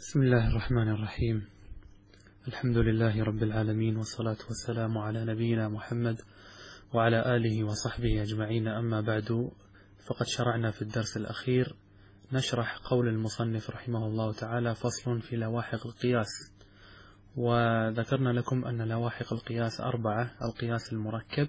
بسم الله الرحمن الرحيم. الحمد لله رب العالمين، والصلاة والسلام على نبينا محمد وعلى آله وصحبه أجمعين. أما بعد، فقد شرعنا في الدرس الأخير نشرح قول المصنف رحمه الله تعالى: فصل في لواحق القياس. وذكرنا لكم أن لواحق القياس 4: القياس المركب،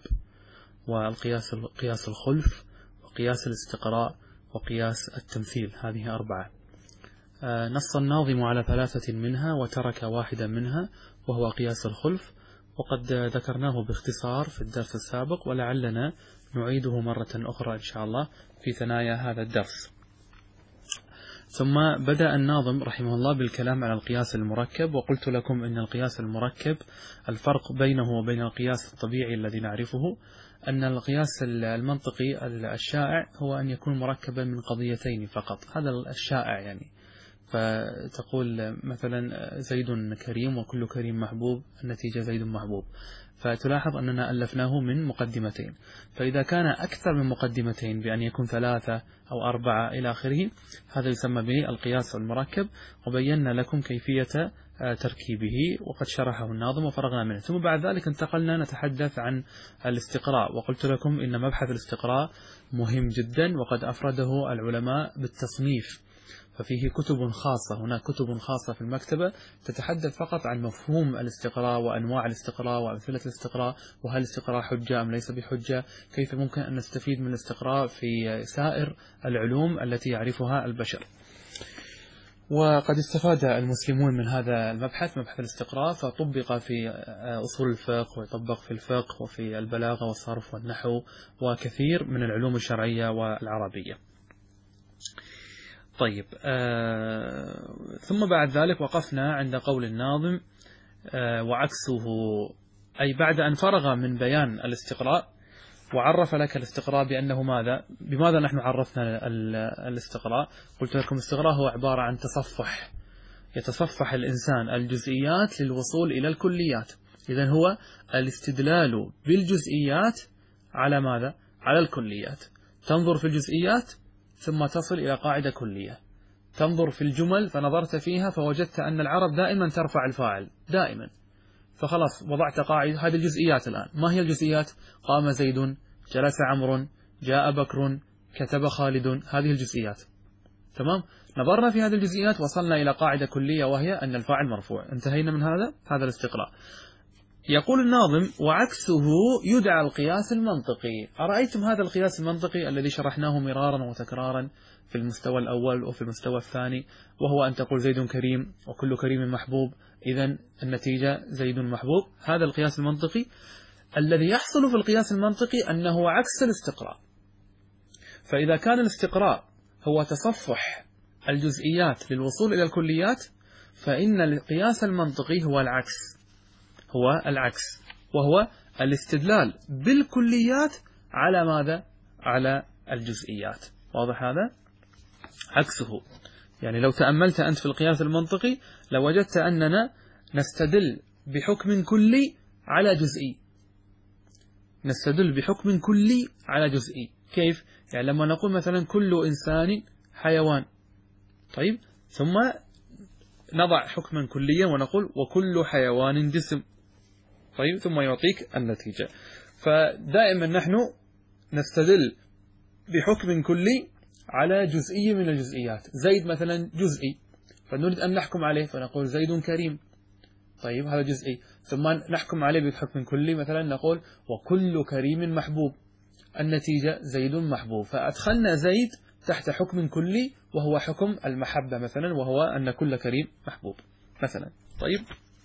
قياس الخلف، وقياس الاستقراء، وقياس التمثيل. هذه 4. نص الناظم على 3 منها وترك واحدا منها، وهو قياس الخلف، وقد ذكرناه باختصار في الدرس السابق، ولعلنا نعيده مرة أخرى إن شاء الله في ثنايا هذا الدرس. ثم بدأ الناظم رحمه الله بالكلام على القياس المركب، وقلت لكم أن القياس المركب الفرق بينه وبين القياس الطبيعي الذي نعرفه أن القياس المنطقي الشائع هو أن يكون مركبا من قضيتين فقط. هذا الشائع يعني. فتقول مثلا زيد كريم وكل كريم محبوب، النتيجة زيد محبوب. فتلاحظ أننا ألفناه من مقدمتين. فإذا كان أكثر من مقدمتين بأن يكون 3 أو 4 إلى آخره، هذا يسمى بالقياس المركب، وبينا لكم كيفية تركيبه وقد شرحه الناظم وفرغنا منه. ثم بعد ذلك انتقلنا نتحدث عن الاستقراء، وقلت لكم إن مبحث الاستقراء مهم جدا، وقد أفرده العلماء بالتصنيف، ففيه كتب خاصة. هناك كتب خاصة في المكتبة تتحدث فقط عن مفهوم الاستقراء وأنواع الاستقراء وأمثلة الاستقراء، وهل الاستقراء حجة أم ليس بحجة، كيف ممكن أن نستفيد من الاستقراء في سائر العلوم التي يعرفها البشر. وقد استفاد المسلمون من هذا المبحث، مبحث الاستقراء، فطبق في أصول الفقه، ويطبق في الفقه وفي البلاغة والصرف والنحو وكثير من العلوم الشرعية والعربية. طيب، ثم بعد ذلك وقفنا عند قول الناظم: وعكسه، أي بعد أن فرغ من بيان الاستقراء وعرف لك الاستقراء بأنه ماذا. بماذا نحن عرفنا الاستقراء؟ قلت لكم الاستقراء هو عبارة عن تصفح، يتصفح الإنسان الجزئيات للوصول إلى الكليات. إذن هو الاستدلال بالجزئيات على ماذا؟ على الكليات. تنظر في الجزئيات ثم تصل إلى قاعدة كلية. تنظر في الجمل فنظرت فيها فوجدت أن العرب دائما ترفع الفاعل دائما، فخلاص وضعت قاعدة. هذه الجزئيات الآن. ما هي الجزئيات؟ قام زيد، جلس عمرو، جاء بكر، كتب خالد. هذه الجزئيات. تمام؟ نظرنا في هذه الجزئيات وصلنا إلى قاعدة كلية، وهي أن الفاعل مرفوع. انتهينا من هذا الاستقراء. يقول الناظم: وعكسه يدعى القياس المنطقي. أرأيتم هذا القياس المنطقي الذي شرحناه مرارا وتكرارا في المستوى الأول وفي المستوى الثاني، وهو أن تقول زيد كريم وكل كريم محبوب، إذن النتيجة زيد محبوب. هذا القياس المنطقي. الذي يحصل في القياس المنطقي أنه عكس الاستقراء. فإذا كان الاستقراء هو تصفح الجزئيات للوصول إلى الكليات، فإن القياس المنطقي هو العكس، وهو الاستدلال بالكليات على ماذا؟ على الجزئيات. واضح هذا؟ عكسه. يعني لو تأملت أنت في القياس المنطقي لوجدت أننا نستدل بحكم كلي على جزئي. نستدل بحكم كلي على جزئي. كيف؟ يعني لما نقول مثلا كل إنسان حيوان، طيب، ثم نضع حكما كليا ونقول وكل حيوان جسم، طيب، ثم يعطيك النتيجة. فدائما نحن نستدل بحكم كلي على جزئي من الجزئيات. زيد مثلا جزئي، فنريد أن نحكم عليه فنقول زيد كريم، طيب، هذا جزئي. ثم نحكم عليه بحكم كلي، مثلا نقول وكل كريم محبوب، النتيجة زيد محبوب. فأدخلنا زيد تحت حكم كلي وهو حكم المحبة مثلا، وهو أن كل كريم محبوب مثلا. طيب،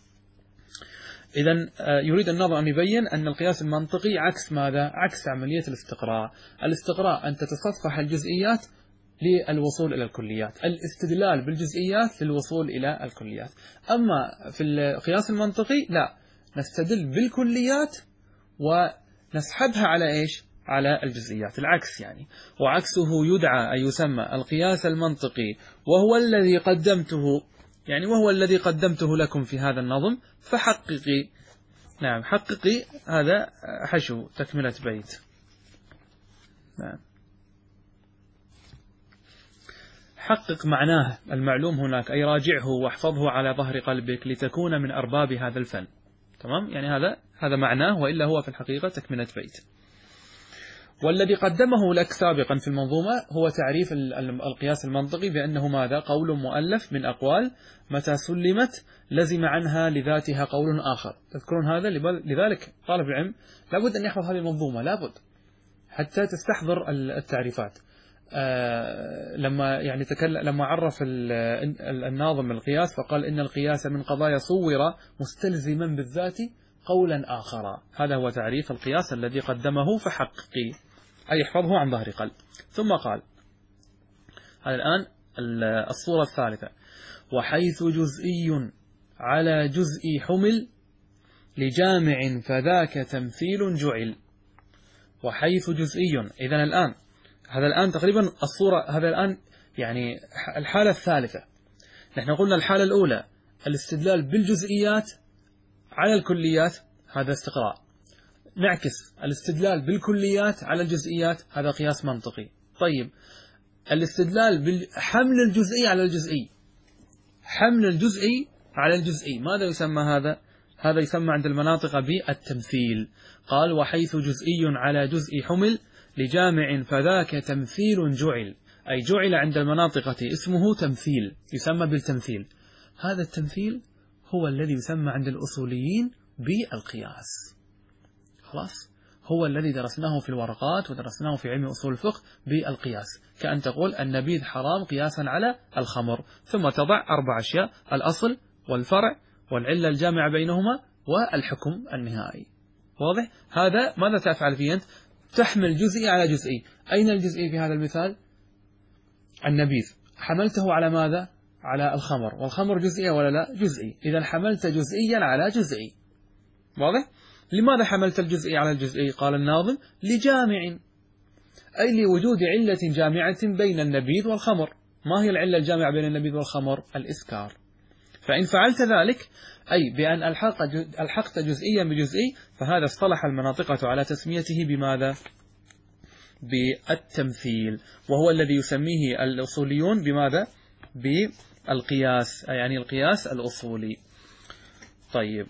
إذن يريد الناظم أن يبين أن القياس المنطقي عكس ماذا؟ عكس عملية الاستقراء. الاستقراء أن تتصفح الجزئيات للوصول إلى الكليات، الاستدلال بالجزئيات للوصول إلى الكليات. أما في القياس المنطقي لا، نستدل بالكليات ونسحبها على إيش؟ على الجزئيات. العكس يعني. وعكسه يدعى أي يسمى القياس المنطقي، وهو الذي قدمته، يعني وهو الذي قدمته لكم في هذا النظم، فحققي. نعم، حققي، هذا حشو تكملة بيت. نعم، حقق معناه المعلوم هناك، أي راجعه واحفظه على ظهر قلبك لتكون من أرباب هذا الفن. تمام، يعني هذا معناه، وإلا هو في الحقيقة تكملة بيت. والذي قدمه لك سابقا في المنظومة هو تعريف القياس المنطقي بأنه ماذا؟ قول مؤلف من أقوال متى سلمت لزم عنها لذاتها قول آخر. تذكرون هذا؟ لذلك طالب العلم لابد أن يحفظ هذه المنظومة، لابد حتى تستحضر التعريفات. لما عرف الناظم القياس فقال إن القياس من قضايا صور مستلزما بالذات قولا آخر. هذا هو تعريف القياس الذي قدمه فحققي، أي يحفظه عن ظهر قلب. ثم قال هذا الآن الصورة الثالثة: وحيث جزئي على جزء حمل لجامع فذاك تمثيل جعل. وحيث جزئي، إذن الآن هذا الآن تقريبا الصورة، هذا الآن يعني الحالة الثالثة. نحن قلنا الحالة الأولى الاستدلال بالجزئيات على الكليات، هذا استقراء. نعكس الاستدلال بالكليات على الجزئيات، هذا قياس منطقي. طيب الاستدلال بحمل الجزئي على الجزئي، حمل الجزئي على الجزئي، ماذا يسمى هذا؟ هذا يسمى عند المناطق بالتمثيل. قال وحيث جزئي على جزء حمل لجامع فذاك تمثيل جعل، أي جعل عند المناطق اسمه تمثيل، يسمى بالتمثيل. هذا التمثيل هو الذي يسمى عند الأصوليين بالقياس. خلاص، هو الذي درسناه في الورقات ودرسناه في علم أصول الفقه بالقياس. كأن تقول النبيذ حرام قياسا على الخمر، ثم تضع 4 أشياء: الأصل والفرع والعلة الجامعة بينهما والحكم النهائي. واضح؟ هذا ماذا تفعل فيه أنت؟ تحمل جزئي على جزئي. أين الجزئي في هذا المثال؟ النبيذ حملته على ماذا؟ على الخمر، والخمر جزئية ولا لا؟ جزئي. إذا حملت جزئيا على جزئي. واضح؟ لماذا حملت الجزئي على الجزئي؟ قال الناظم لجامع، أي لوجود علة جامعة بين النبيذ والخمر. ما هي العلة الجامعة بين النبيذ والخمر؟ الإسكار. فإن فعلت ذلك، أي بأن ألحقت جزئيا بجزئي، فهذا اصطلح المناطقة على تسميته بماذا؟ بالتمثيل، وهو الذي يسميه الأصوليون بماذا؟ بالقياس، يعني القياس الأصولي. طيب،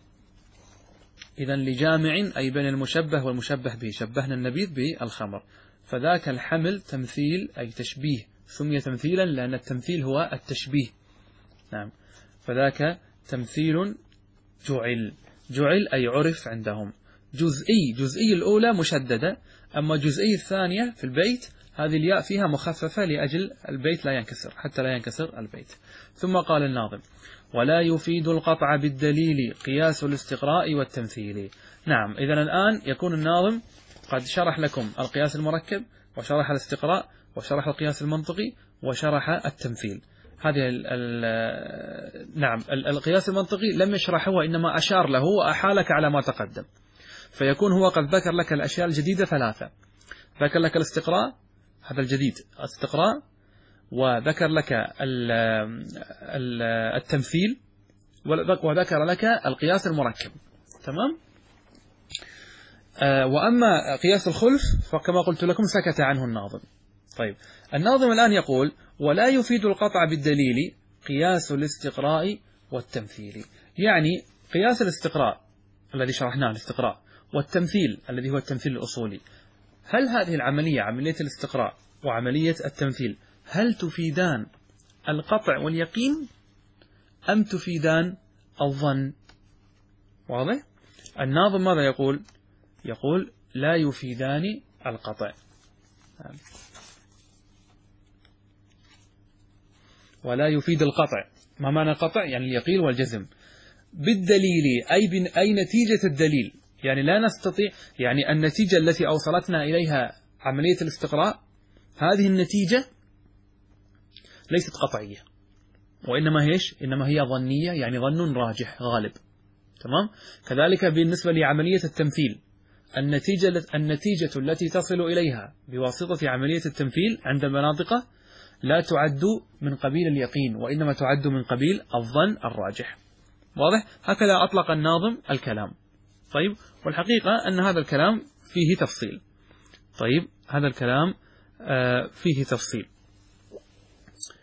إذن لجامع أي بين المشبه والمشبه به، شبهنا النبيذ بالخمر، فذاك الحمل تمثيل أي تشبيه، سمي تمثيلا لأن التمثيل هو التشبيه. نعم، فذاك تمثيل جعل أي عرف عندهم. جزئي الأولى مشددة، أما جزئي الثانية في البيت هذه الياء فيها مخففة لأجل البيت لا ينكسر، حتى لا ينكسر البيت. ثم قال الناظم ولا يفيد القطع بالدليل قياس الاستقراء والتمثيل. نعم، إذن الآن يكون الناظم قد شرح لكم القياس المركب، وشرح الاستقراء، وشرح القياس المنطقي، وشرح التمثيل. هذه نعم، القياس المنطقي لم يشرحه وإنما أشار له وأحالك على ما تقدم، فيكون هو قد ذكر لك الأشياء الجديدة 3. ذكر لك الاستقراء، هذا الجديد الاستقراء، وذكر لك التمثيل، وذكر لك القياس المركب. تمام. وأما قياس الخلف فكما قلت لكم سكت عنه الناظم. طيب، الناظم الآن يقول ولا يفيد القطع بالدليل قياس الاستقراء والتمثيل، يعني قياس الاستقراء الذي شرحناه الاستقراء، والتمثيل الذي هو التمثيل الأصولي، هل هذه العملية، عملية الاستقراء وعملية التمثيل، هل تفيدان القطع واليقين أم تفيدان الظن؟ واضح؟ الناظم ماذا يقول؟ يقول لا يفيدان القطع. ولا يفيد القطع، ما معنى القطع؟ يعني اليقين والجزم بالدليل، أي نتيجة الدليل، يعني لا نستطيع، يعني النتيجة التي أوصلتنا إليها عملية الاستقراء، هذه النتيجة ليست قطعية، وإنما إنما هي ظنية، يعني ظن راجح غالب. تمام. كذلك بالنسبة لعملية التمثيل، النتيجة التي تصل إليها بواسطة عملية التمثيل عند المناطق لا تعد من قبيل اليقين، وإنما تعد من قبيل الظن الراجح. واضح؟ هكذا أطلق الناظم الكلام. طيب، والحقيقة أن هذا الكلام فيه تفصيل. طيب، هذا الكلام فيه تفصيل.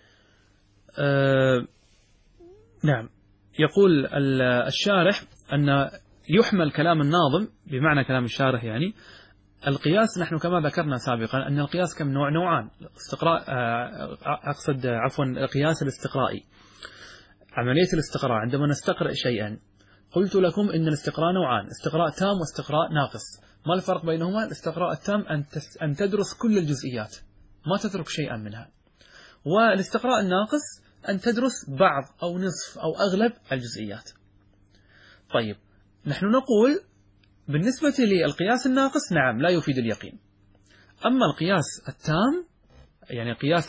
نعم، يقول الشارح أن يحمل كلام الناظم بمعنى كلام الشارح، يعني القياس نحن كما ذكرنا سابقا أن القياس كم نوع؟ نوعان. استقراء، أقصد عفوا القياس الاستقرائي، عملية الاستقراء. عندما نستقرأ شيئا قلت لكم إن الاستقراء نوعان، استقراء تام واستقراء ناقص. ما الفرق بينهما؟ الاستقراء التام أن تدرس كل الجزئيات ما تترك شيئا منها، والاستقراء الناقص أن تدرس بعض أو نصف أو أغلب الجزئيات. طيب، نحن نقول بالنسبة للقياس الناقص نعم لا يفيد اليقين. أما القياس التام، يعني القياس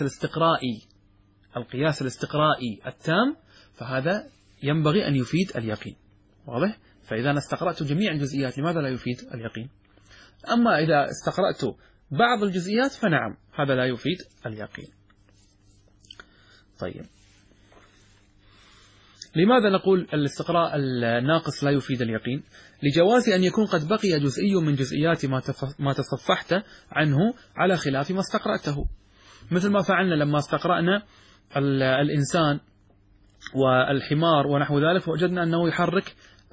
الاستقرائي التام، فهذا ينبغي أن يفيد اليقين. واضح؟ فإذا أنا استقرأت جميع الجزئيات لماذا لا يفيد اليقين؟ أما إذا استقرأت بعض الجزئيات فنعم هذا لا يفيد اليقين. طيب، لماذا نقول الاستقراء الناقص لا يفيد اليقين؟ لجواز أن يكون قد بقي جزئي من جزئيات ما تصفحت عنه على خلاف ما استقرأته، مثل ما فعلنا لما استقرأنا الإنسان والحمار ونحو ذلك، وجدنا أنه يحرك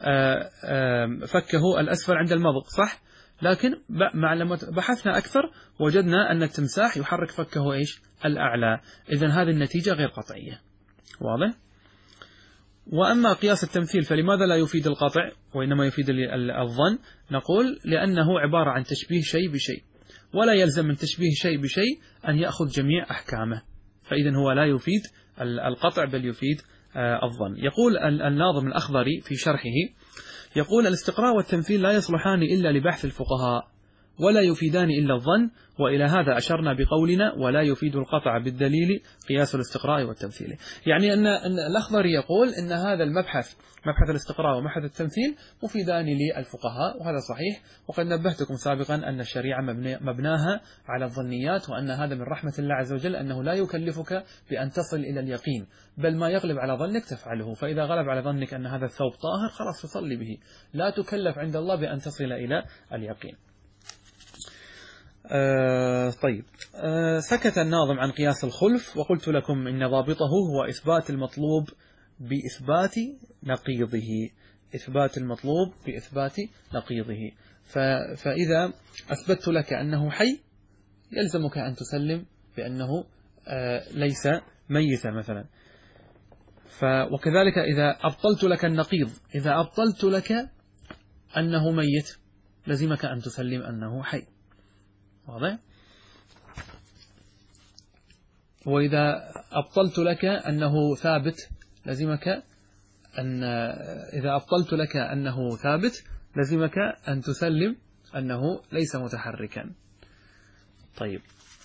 فكه الأسفل عند المضغ، صح؟ لكن لما بحثنا أكثر وجدنا أن التمساح يحرك فكه إيش؟ الأعلى. إذن هذه النتيجة غير قطعية. واضح؟ وأما قياس التمثيل فلماذا لا يفيد القطع وإنما يفيد الظن؟ نقول لأنه عبارة عن تشبيه شيء بشيء، ولا يلزم من تشبيه شيء بشيء أن يأخذ جميع أحكامه، فإذن هو لا يفيد القطع بل يفيد الظن. يقول الناظم الأخضري في شرحه، يقول الاستقراء والتمثيل لا يصلحان إلا لبحث الفقهاء ولا يفيدان إلا الظن، وإلى هذا أشرنا بقولنا ولا يفيد القطع بالدليل قياس الاستقراء والتمثيل. يعني أن الأخضري يقول أن هذا المبحث، مبحث الاستقراء ومبحث التمثيل، مفيدان للفقهاء، وهذا صحيح. وقد نبهتكم سابقا أن الشريعة مبناها على الظنيات، وأن هذا من رحمة الله عز وجل أنه لا يكلفك بأن تصل إلى اليقين، بل ما يغلب على ظنك تفعله. فإذا غلب على ظنك أن هذا الثوب طاهر خلاص تصلي به، لا تكلف عند الله بأن تصل إلى اليقين. طيب، سكت الناظم عن قياس الخلف، وقلت لكم إن ضابطه هو إثبات المطلوب بإثبات نقيضه، إثبات المطلوب بإثبات نقيضه. فإذا أثبت لك أنه حي يلزمك أن تسلم بأنه ليس ميتا مثلا. وكذلك إذا أبطلت لك النقيض، إذا أبطلت لك أنه ميت لزمك أن تسلم أنه حي. واضح؟ وإذا أبطلت لك أنه ثابت لزمك أن إذا أبطلت لك أنه ثابت لزمك أن تسلم أنه ليس متحركا. طيب،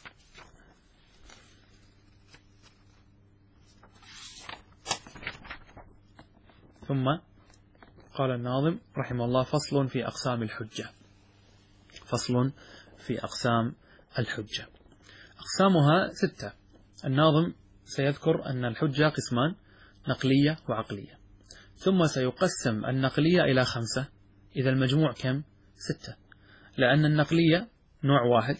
ثم قال الناظم رحمه الله: فصل في أقسام الحجة. فصل في أقسام الحجة. أقسامها 6. الناظم سيذكر أن الحجة قسمان: نقلية وعقلية، ثم سيقسم النقلية إلى 5. إذا المجموع كم؟ 6، لأن النقلية نوع واحد،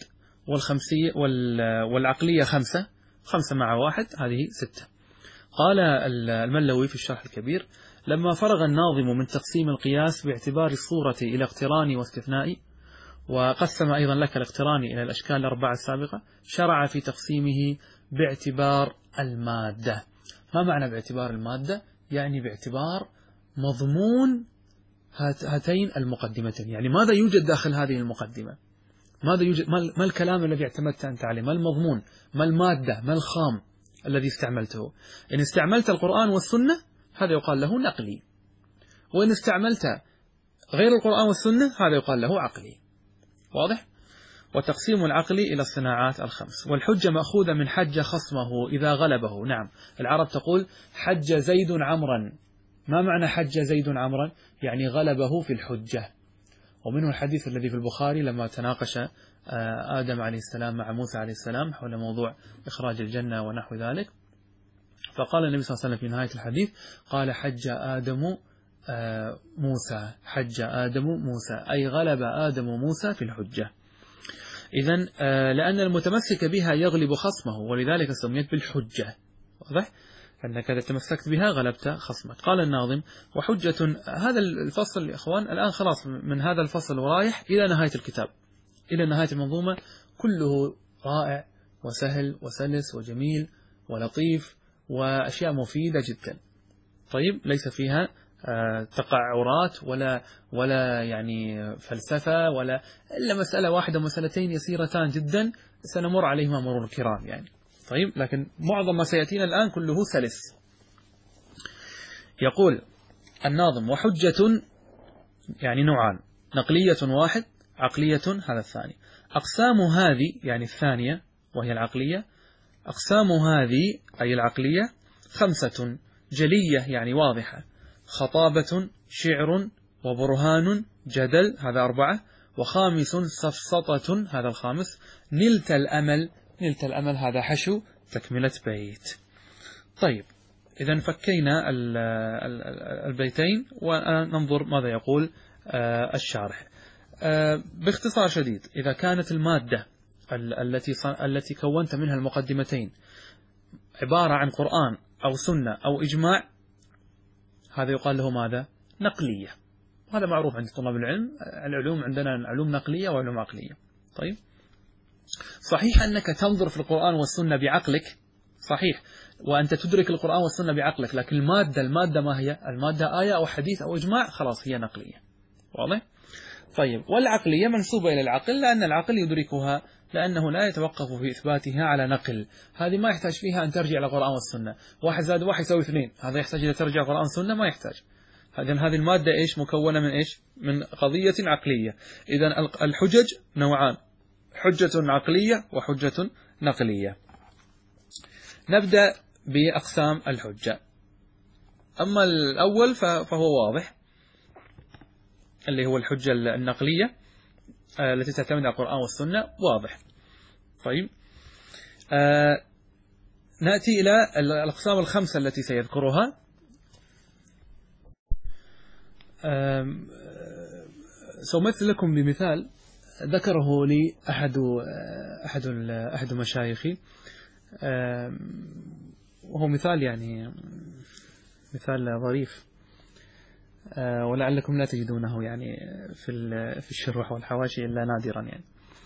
والعقلية 5 مع 1 هذه 6. قال الملوي في الشرح الكبير: لما فرغ الناظم من تقسيم القياس باعتبار الصورة إلى اقتران واستثناء، وقسم أيضا لك الاقتران إلى الأشكال الأربعة السابقة، شرع في تقسيمه باعتبار المادة. ما معنى باعتبار المادة؟ يعني باعتبار مضمون هاتين المقدمتين، يعني ماذا يوجد داخل هذه المقدمة، ماذا يوجد، ما الكلام الذي اعتمدت أنت عليه، ما المضمون، ما المادة، ما الخام الذي استعملته. إن استعملت القرآن والسنة هذا يقال له نقلي، وإن استعملت غير القرآن والسنة هذا يقال له عقلي. واضح؟ وتقسيم العقل إلى الصناعات 5. والحجة مأخوذة من حج خصمه إذا غلبه. نعم، العرب تقول حج زيد عمرا. ما معنى حج زيد عمرا؟ يعني غلبه في الحجة. ومنه الحديث الذي في البخاري لما تناقش آدم عليه السلام مع موسى عليه السلام حول موضوع إخراج الجنة ونحو ذلك، فقال النبي صلى الله عليه وسلم في نهاية الحديث قال: حج آدم موسى، حج آدم موسى، أي غلب آدم موسى في الحجة. إذن لأن المتمسك بها يغلب خصمه، ولذلك سميت بالحجة. واضح؟ أنك إذا تمسكت بها غلبت خصمك. قال الناظم: وحجة. هذا الفصل يا إخوان الآن خلاص من هذا الفصل ورايح إلى نهاية الكتاب، إلى نهاية المنظومة، كله رائع وسهل وسلس وجميل ولطيف وأشياء مفيدة جدا. طيب، ليس فيها تقعرات ولا يعني فلسفة ولا إلا مسألة واحدة مسألتين يسيرتان جدا سنمر عليهما مرور الكرام يعني. طيب، لكن معظم ما سيأتينا الآن كله سلس. يقول الناظم: وحجة يعني نوعان، نقلية واحد، عقلية هذا الثاني. أقسام هذه يعني الثانية وهي العقلية، أقسام هذه أي العقلية 5: جلية يعني واضحة، خطابة، شعر، وبرهان، جدل هذا 4، وخامس سفسطة هذا الخامس، نلت الأمل. نلت الأمل هذا حشو تكملة بيت. طيب، إذا فكينا البيتين وننظر ماذا يقول الشارح. باختصار شديد، إذا كانت المادة التي كونت منها المقدمتين عبارة عن قرآن أو سنة أو إجماع، هذا يقال له ماذا؟ نقلية. وهذا معروف عند طلاب العلم. العلوم عندنا علوم نقلية وعلوم عقلية. طيب، صحيح أنك تنظر في القرآن والسنة بعقلك، صحيح، وأنت تدرك القرآن والسنة بعقلك، لكن المادة ما هي؟ المادة آية أو حديث أو إجماع، خلاص هي نقلية. واضح؟ طيب، والعقلية منسوبة إلى العقل لأن العقل يدركها، لأنه لا يتوقف في إثباتها على نقل. هذه ما يحتاج فيها أن ترجع إلى القرآن والسنة، 1 زائد 1 يساوي 2، هذا يحتاج إلى ترجع القرآن والسنة؟ ما يحتاج. هذه المادة إيش مكونة من إيش؟ من قضية عقلية. إذن الحجج نوعان، حجة عقلية وحجة نقلية. نبدأ بأقسام الحجة. أما الأول فهو واضح، اللي هو الحجة النقلية التي تعتمد على القرآن والسنة، واضح. طيب، نأتي إلى الأقسام الخمسة التي سيذكرها. سأمثل لكم بمثال ذكره لي أحد مشايخي، وهو مثال يعني مثال ظريف، ولعلكم لا تجدونه يعني في الشروح والحواشي إلا نادرا يعني.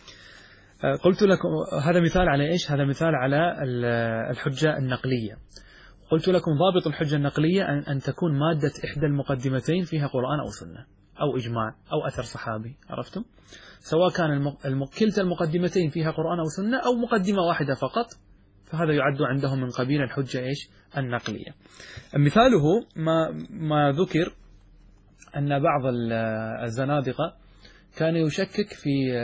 قلت لكم هذا مثال على إيش؟ هذا مثال على الحجة النقلية. قلت لكم ضابط الحجة النقلية أن تكون مادة إحدى المقدمتين فيها قرآن أو سنة أو إجماع أو أثر صحابي، عرفتم؟ سواء كان كلتا المقدمتين فيها قرآن أو سنة أو مقدمة واحدة فقط، فهذا يعد عندهم من قبيل الحجة إيش؟ النقلية. مثاله ما ذكر أن بعض الزنادقة كان يشكك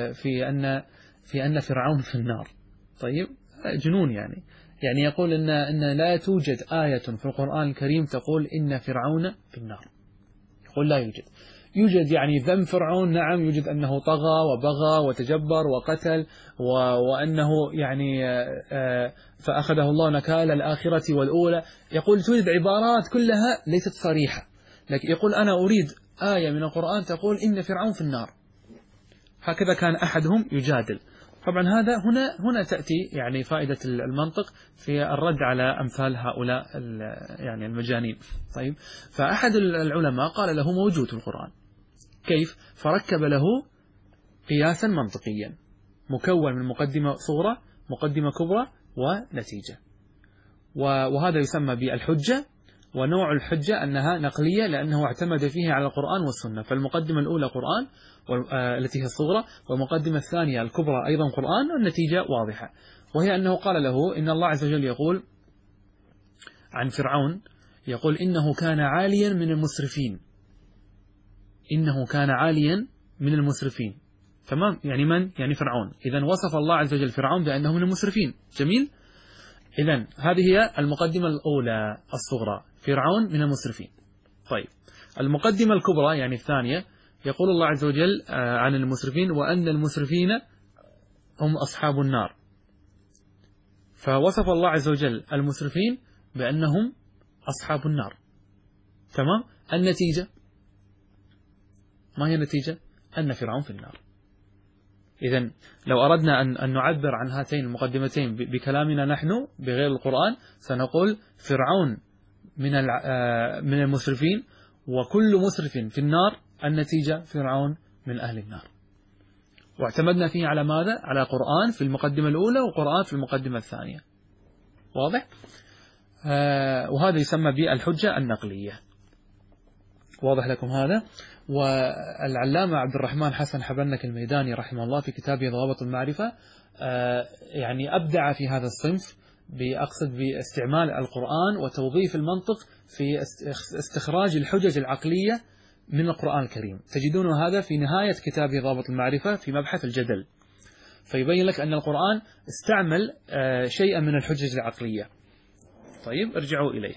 في أن فرعون في النار. طيب، جنون يعني يقول إن لا توجد آية في القرآن الكريم تقول إن فرعون في النار. يقول لا يوجد يعني ذم فرعون، نعم، يوجد أنه طغى وبغى وتجبر وقتل وأنه يعني فأخذه الله نكال الآخرة والأولى. يقول توجد عبارات كلها ليست صريحة، لكن يقول أنا أريد آية من القرآن تقول إن فرعون في النار. هكذا كان أحدهم يجادل. طبعا هنا تأتي يعني فائدة المنطق في الرد على أمثال هؤلاء يعني المجانين. طيب، فأحد العلماء قال له موجود في القرآن. كيف؟ فركب له قياسا منطقيا مكون من مقدمة صغرى، مقدمة كبرى، ونتيجة. وهذا يسمى بالحجة. ونوع الحجة أنها نقلية لأنه اعتمد فيها على القرآن والسنة. فالمقدمة الأولى قرآن التي هي الصغرى، والمقدمة الثانية الكبرى أيضا قرآن، والنتيجة واضحة، وهي أنه قال له إن الله عز وجل يقول عن فرعون، يقول إنه كان عاليا من المسرفين. إنه كان عاليا من المسرفين. تمام؟ يعني من؟ يعني فرعون. إذن وصف الله عز وجل فرعون بأنه من المسرفين. جميل؟ إذن هذه هي المقدمة الأولى الصغرى، فرعون من المسرفين. طيب، المقدمة الكبرى يعني الثانية، يقول الله عز وجل عن المسرفين وأن المسرفين هم أصحاب النار. فوصف الله عز وجل المسرفين بأنهم أصحاب النار. تمام؟ النتيجة ما هي النتيجة؟ أن فرعون في النار. إذن لو أردنا أن نعبر عن هاتين المقدمتين بكلامنا نحن بغير القرآن، سنقول فرعون من المسرفين، وكل مسرف في النار، النتيجة فرعون من أهل النار. واعتمدنا فيه على ماذا؟ على قرآن في المقدمة الأولى وقرآن في المقدمة الثانية. واضح؟ وهذا يسمى بالحجة النقلية. واضح لكم هذا؟ والعلامة عبد الرحمن حسن حبنك الميداني رحمه الله في كتابه ضوابط المعرفة يعني أبدع في هذا الصنف، بأقصد باستعمال القرآن وتوظيف المنطق في استخراج الحجج العقلية من القرآن الكريم. تجدون هذا في نهاية كتابه ضوابط المعرفة في مبحث الجدل، فيبين لك أن القرآن استعمل شيئا من الحجج العقلية. طيب ارجعوا إليه.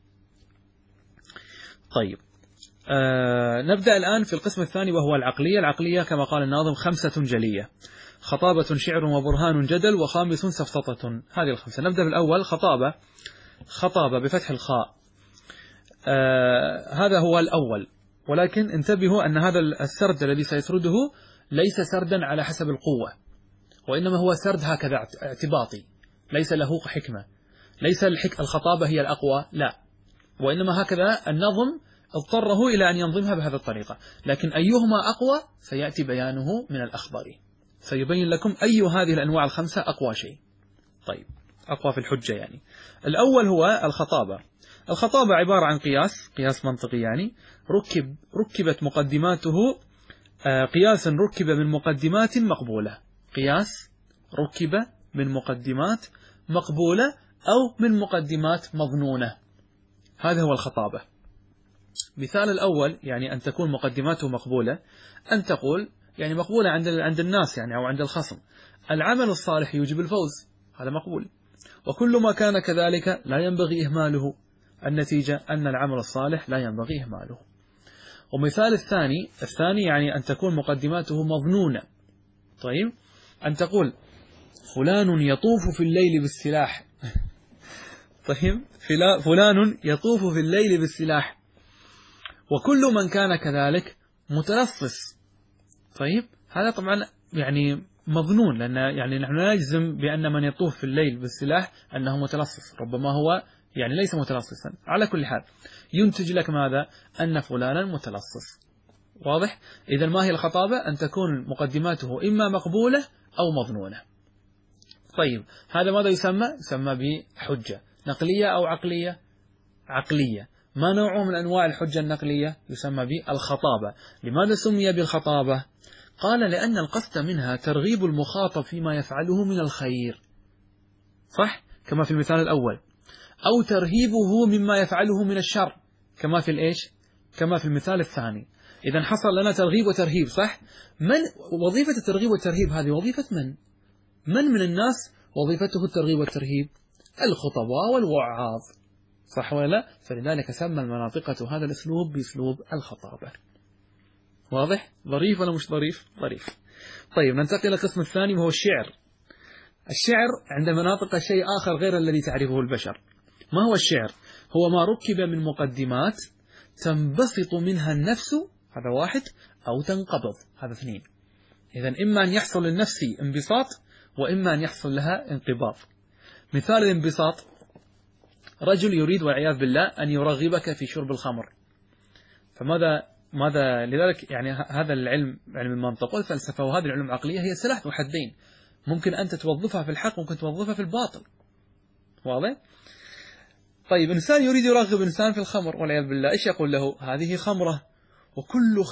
طيب نبدأ الآن في القسم الثاني وهو العقلية. العقلية كما قال الناظم 5 جلية: خطابة، شعر، وبرهان، جدل، وخامس سفسطة. هذه ال5. نبدأ بالأول، خطابة. خطابة بفتح الخاء، هذا هو الأول، ولكن انتبهوا أن هذا السرد الذي سيسرده ليس سردا على حسب القوة، وإنما هو سرد هكذا اعتباطي، ليس له حكمة. ليس الخطابة هي الأقوى، لا، وإنما هكذا النظم اضطره إلى أن ينظمها بهذه الطريقة، لكن أيهما أقوى سيأتي بيانه من الأخبار، سيبين لكم أي هذه الأنواع ال5 أقوى شيء. طيب، أقوى في الحجة يعني. الأول هو الخطابة. الخطابة عبارة عن قياس منطقي، يعني ركبت مقدماته قياسا ركب من مقدمات مقبولة. قياس ركب من مقدمات مقبولة أو من مقدمات مظنونة، هذا هو الخطابة. مثال الأول يعني أن تكون مقدماته مقبولة، أن تقول يعني مقبولة عند الناس يعني أو عند الخصم: العمل الصالح يوجب الفوز، هذا مقبول، وكل ما كان كذلك لا ينبغي إهماله، النتيجة أن العمل الصالح لا ينبغي إهماله. ومثال الثاني يعني أن تكون مقدماته مظنونة. طيب، أن تقول: فلان يطوف في الليل بالسلاح. طيب، فلان يطوف في الليل بالسلاح، وكل من كان كذلك متلصص. طيب، هذا طبعا يعني مظنون، لأن يعني نحن لا نجزم بأن من يطوف في الليل بالسلاح أنه متلصص، ربما هو يعني ليس متلصصا. على كل حال ينتج لك ماذا؟ أن فلانا متلصص. واضح؟ إذا ما هي الخطابة؟ أن تكون مقدماته إما مقبولة أو مظنونة. طيب، هذا ماذا يسمى؟ يسمى بحجة نقلية أو عقلية؟ عقلية. ما نوع من أنواع الحجة النقلية؟ يسمى بالخطابة. لماذا سمي بالخطابة؟ قال: لأن القصد منها ترغيب المخاطب فيما يفعله من الخير، صح؟ كما في المثال الأول، أو ترهيبه مما يفعله من الشر، كما في الإيش؟ كما في المثال الثاني. إذا حصل لنا ترغيب وترهيب، صح؟ من وظيفة الترغيب والترهيب؟ هذه وظيفة من الناس وظيفته الترغيب والترهيب؟ الخطباء والوعاظ، صح ولا لا؟ فلذلك سمى المناطقة هذا الأسلوب بأسلوب الخطابة. واضح؟ ظريف ولا مش ظريف؟ ظريف. طيب، ننتقل إلى القسم الثاني وهو الشعر. الشعر عند مناطق شيء آخر غير الذي تعرفه البشر. ما هو الشعر؟ هو ما ركب من مقدمات تنبسط منها النفس، هذا 1، أو تنقبض، هذا 2. إذن إما أن يحصل للنفس انبساط، وإما أن يحصل لها انقباض. مثال الانبساط: رجل يريد والعياذ بالله أن يرغبك في شرب الخمر، فماذا لذلك يعني هذا العلم، علم المنطق والفلسفة وهذه العلوم العقلية، هي سلاح ذو حدين، ممكن أنت توظفها في الحق، ممكن توظفها في الباطل. واضح؟ طيب، إنسان يريد يرغب إنسان في الخمر والعياذ بالله، إيش يقول له؟ هذه خمرة، وكل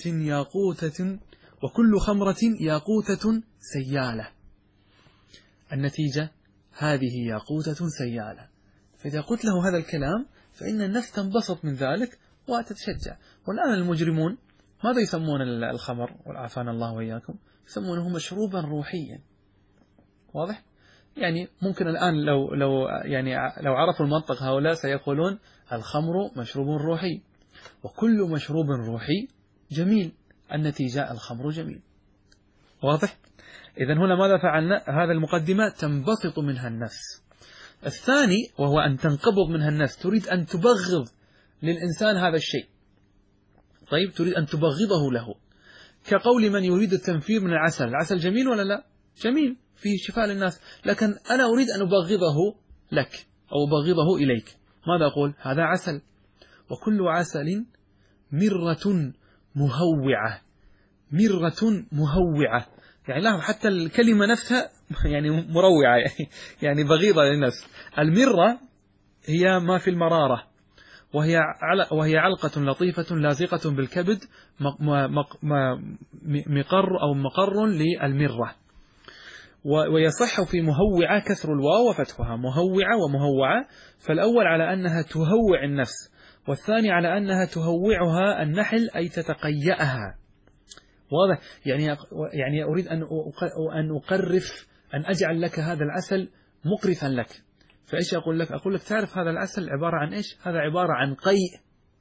خمرة ياقوتة سيالة، النتيجة هذه ياقوتة سيالة. فإذا قلت له هذا الكلام فإن النفس تنبسط من ذلك وتتشجع. والآن المجرمون ماذا يسمون الخمر؟ والعافانا الله وإياكم، يسمونه مشروبا روحيا. واضح؟ يعني ممكن الآن لو عرفوا المنطق هؤلاء سيقولون الخمر مشروب روحي، وكل مشروب روحي جميل، النتيجة الخمر جميل. واضح؟ إذن هنا ماذا فعلنا؟ هذا المقدمة تنبسط منها النفس. الثاني وهو أن تنقبض منها النفس، تريد أن تبغض للإنسان هذا الشيء. طيب، تريد أن تبغضه له، كقول من يريد التنفير من العسل. العسل جميل ولا لا؟ جميل، فيه شفاء للناس، لكن أنا أريد أن أبغضه لك أو أبغضه إليك. ماذا أقول؟ هذا عسل، وكل عسل مرة مهوعة. مرة مهوعة، يعني لاحظ حتى الكلمة نفسها يعني مروعة، يعني بغيضة للنفس. المرة هي ما في المرارة، وهي علقة لطيفة لازقة بالكبد، مقر أو مقر للمرة. ويصح في مهوعة كسر الواو وفتحها، مهوعة ومهوعة. فالأول على أنها تهوع النفس، والثاني على أنها تهوعها النحل، أي تتقيأها. واضح؟ يعني أريد أن أقرف، أن أجعل لك هذا العسل مقرفا لك. فإيش أقول لك؟ أقول لك تعرف هذا العسل عبارة عن إيش؟ هذا عبارة عن قيء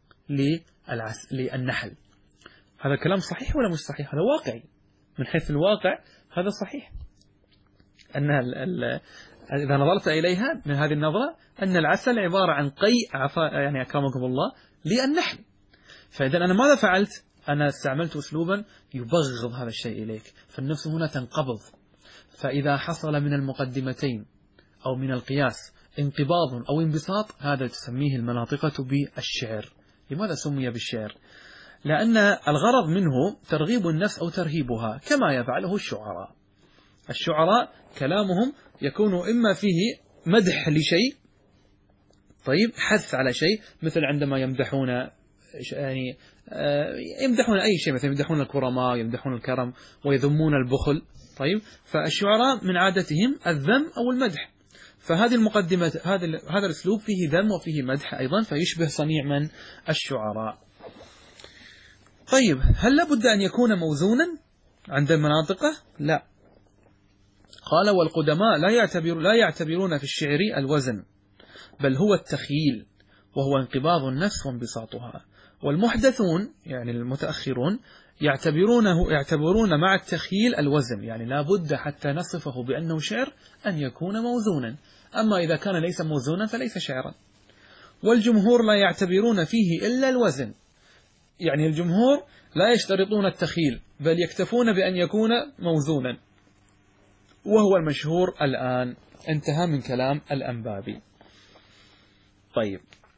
للنحل. هذا كلام صحيح ولا مش صحيح؟ هذا واقعي من حيث الواقع، هذا صحيح. أنها إذا نظرت إليها من هذه النظرة أن العسل عبارة عن قيء، يعني أكرمكم الله، للنحل. فإذا أنا ماذا فعلت؟ أنا استعملت أسلوبا يبغض هذا الشيء إليك، فالنفس هنا تنقبض. فإذا حصل من المقدمتين أو من القياس انقباض أو انبساط، هذا تسميه المناطقة بالشعر. لماذا سمي بالشعر؟ لأن الغرض منه ترغيب النفس أو ترهيبها، كما يفعله الشعراء. الشعراء كلامهم يكون إما فيه مدح لشيء، طيب، حث على شيء، مثل عندما يمدحون، يعني يمدحون أي شيء، مثلا يمدحون الكرماء، يمدحون الكرم، ويذمون البخل. طيب، فالشعراء من عادتهم الذم أو المدح. فهذه المقدمة، هذا الأسلوب فيه ذم وفيه مدح أيضا، فيشبه صنيع من الشعراء. طيب، هل لابد أن يكون موزونا عند المناطقة؟ لا. قال: والقدماء لا يعتبرون في الشعر الوزن، بل هو التخييل، وهو انقباض النفس وانبساطها. والمحدثون يعني المتأخرون يعتبرون مع التخييل الوزن، يعني لا بد حتى نصفه بأنه شعر أن يكون موزونا، أما إذا كان ليس موزونا فليس شعرا. والجمهور لا يعتبرون فيه إلا الوزن، يعني الجمهور لا يشترطون التخييل، بل يكتفون بأن يكون موزونا، وهو المشهور الآن. انتهى من كلام الأنبابي. طيب،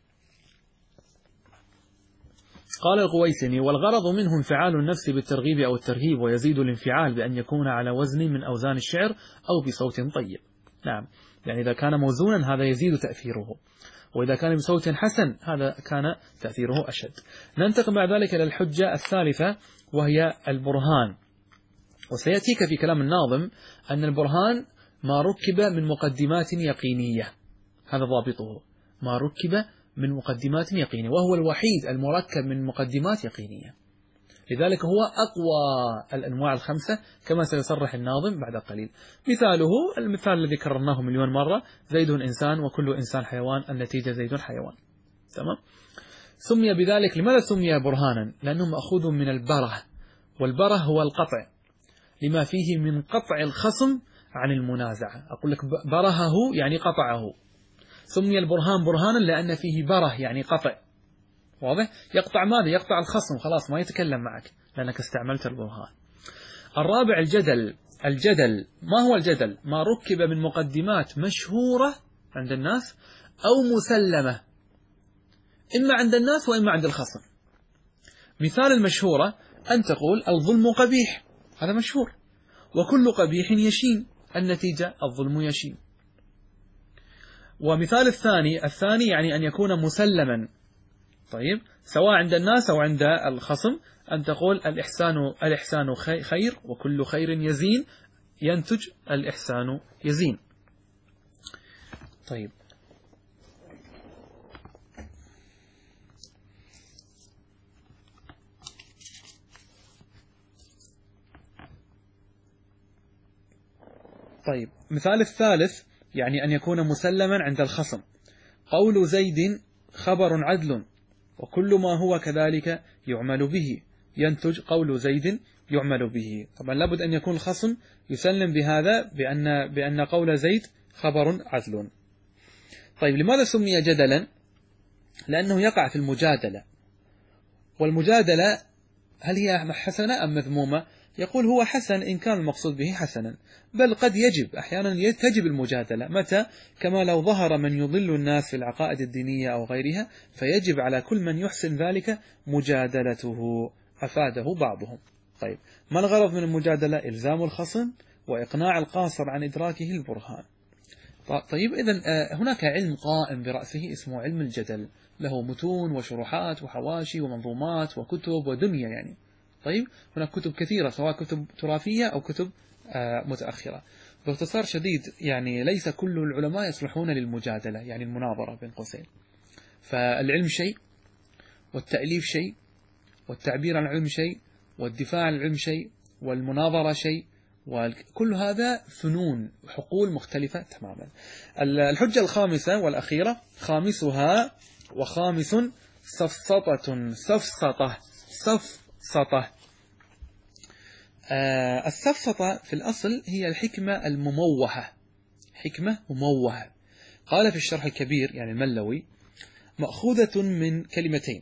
قال القويسني: والغرض منه انفعال النفس بالترغيب أو الترهيب، ويزيد الانفعال بأن يكون على وزن من أوزان الشعر أو بصوت طيب. نعم، يعني إذا كان موزونا هذا يزيد تأثيره، وإذا كان بصوت حسن هذا كان تأثيره أشد. ننتقل بعد ذلك إلى الحجة الثالثة، وهي البرهان. وسيأتيك في كلام الناظم أن البرهان ما ركب من مقدمات يقينية، هذا ضابطه، ما ركب من مقدمات يقينية، وهو الوحيد المركب من مقدمات يقينية، لذلك هو أقوى الأنواع الخمسة كما سيصرح الناظم بعد قليل. مثاله المثال الذي كررناه مليون مرة: زيد إنسان وكل إنسان حيوان، النتيجة زيد حيوان. تمام؟ سمي بذلك. لماذا سمي برهانا؟ لأنه مأخوذ من البره، والبره هو القطع، لما فيه من قطع الخصم عن المنازعة. أقول لك برهه يعني قطعه. سمي البرهان برهانا لأن فيه بره يعني قطع. واضح؟ يقطع ماذا؟ يقطع الخصم، خلاص ما يتكلم معك لأنك استعملت البرهان. الرابع الجدل. ما هو الجدل؟ ما ركب من مقدمات مشهورة عند الناس أو مسلمة، إما عند الناس وإما عند الخصم. مثال المشهورة أن تقول: الظلم قبيح، هذا مشهور، وكل قبيح يشين، النتيجة الظلم يشين. ومثال الثاني يعني أن يكون مسلما، طيب، سواء عند الناس أو عند الخصم، أن تقول: الإحسان خير، وكل خير يزين، ينتج الإحسان يزين. طيب، مثال الثالث يعني أن يكون مسلما عند الخصم: قول زيد خبر عدل، وكل ما هو كذلك يعمل به، ينتج قول زيد يعمل به. طبعا لابد أن يكون الخصم يسلم بهذا بأن قول زيد خبر عدل. طيب، لماذا سمي جدلا؟ لأنه يقع في المجادلة. والمجادلة هل هي حسنة أم مذمومة؟ يقول هو حسن إن كان المقصود به حسنا، بل قد يجب أحيانا تجب المجادلة. متى؟ كما لو ظهر من يضل الناس في العقائد الدينية أو غيرها، فيجب على كل من يحسن ذلك مجادلته، أفاده بعضهم. طيب، ما الغرض من المجادلة؟ إلزام الخصم وإقناع القاصر عن إدراكه البرهان. طيب، إذن هناك علم قائم برأسه اسمه علم الجدل، له متون وشروحات وحواشي ومنظومات وكتب ودنيا يعني. طيب، هناك كتب كثيرة، سواء كتب تراثية أو كتب متأخرة. باختصار شديد يعني ليس كل العلماء يصلحون للمجادلة، يعني المناظرة بين قوسين. فالعلم شيء، والتأليف شيء، والتعبير عن العلم شيء، والدفاع عن العلم شيء، والمناظرة شيء، وكل هذا فنون حقول مختلفة تماما. الحجة الخامسة والأخيرة، خامسها وخامس سفسطة. سفسطة. السفسطة في الأصل هي الحكمة المموهة، حكمة مموهة. قال في الشرح الكبير يعني الملوي: مأخوذة من كلمتين،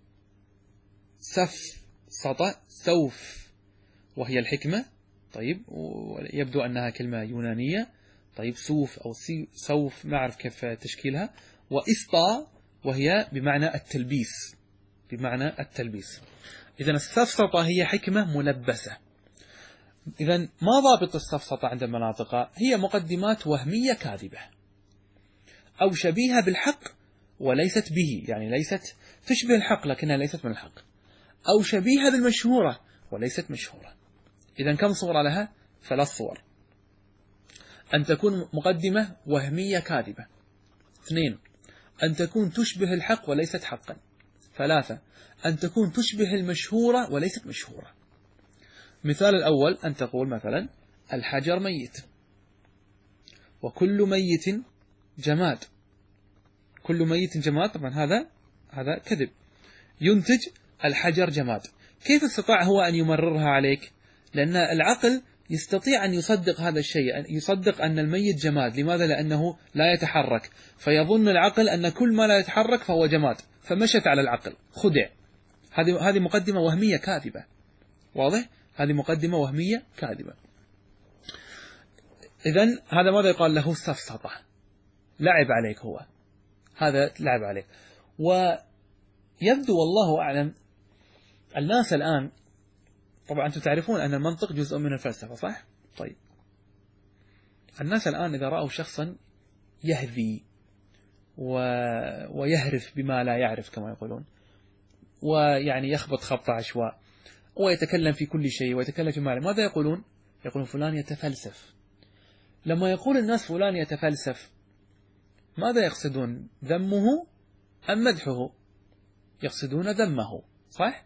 سفسطة سوف وهي الحكمة، طيب، ويبدو أنها كلمة يونانية، طيب، سوف أو سوف ما أعرف كيف تشكيلها، وإسطا وهي بمعنى التلبيس، بمعنى التلبيس. إذن السفسطة هي حكمة ملبسة. إذن ما ضابط السفسطة عند المناطق؟ هي مقدمات وهمية كاذبة أو شبيهة بالحق وليست به، يعني ليست تشبه الحق لكنها ليست من الحق، أو شبيهة بالمشهورة وليست مشهورة. إذن كم صورة لها؟ 3 صور. أن تكون مقدمة وهمية كاذبة. 2 أن تكون تشبه الحق وليست حقا. 3 أن تكون تشبه المشهورة وليست مشهورة. مثال الأول أن تقول مثلا: الحجر ميت، وكل ميت جماد. كل ميت جماد، طبعا هذا كذب، ينتج الحجر جماد. كيف استطاع هو أن يمررها عليك؟ لأن العقل يستطيع أن يصدق هذا الشيء، يصدق أن الميت جماد. لماذا؟ لأنه لا يتحرك، فيظن العقل أن كل ما لا يتحرك فهو جماد، فمشت على العقل، خدع. هذه مقدمة وهمية كاذبة، واضح؟ هذه مقدمة وهمية كاذبة. إذن هذا ماذا يقال له؟ سفسطة، لعب عليك، هو هذا لعب عليك. ويبدو والله أعلم الناس الآن، طبعا أنتم تعرفون أن المنطق جزء من الفلسفة، صح؟ طيب، الناس الآن إذا رأوا شخصا يهذي ويهرف بما لا يعرف كما يقولون، ويعني يخبط خبط عشواء، ويتكلم في كل شيء، ويتكلم في ماله، ماذا يقولون؟ يقولون فلان يتفلسف. لما يقول الناس فلان يتفلسف، ماذا يقصدون؟ ذمه أم مدحه؟ يقصدون ذمه، صح؟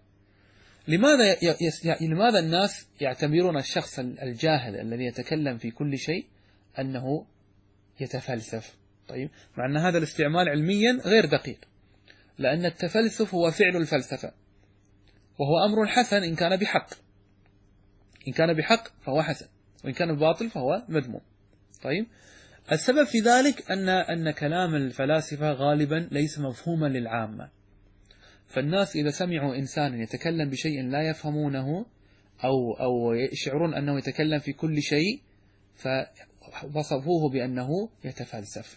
لماذا الناس يعتبرون الشخص الجاهل الذي يتكلم في كل شيء أنه يتفلسف؟ طيب، مع أن هذا الاستعمال علميا غير دقيق، لأن التفلسف هو فعل الفلسفة، وهو أمر حسن إن كان بحق. إن كان بحق فهو حسن، وإن كان بباطل فهو مذموم. طيب، السبب في ذلك أن كلام الفلاسفة غالبا ليس مفهوما للعامة، فالناس إذا سمعوا إنسانا يتكلم بشيء لا يفهمونه أو يشعرون أنه يتكلم في كل شيء، فوصفوه بأنه يتفلسف،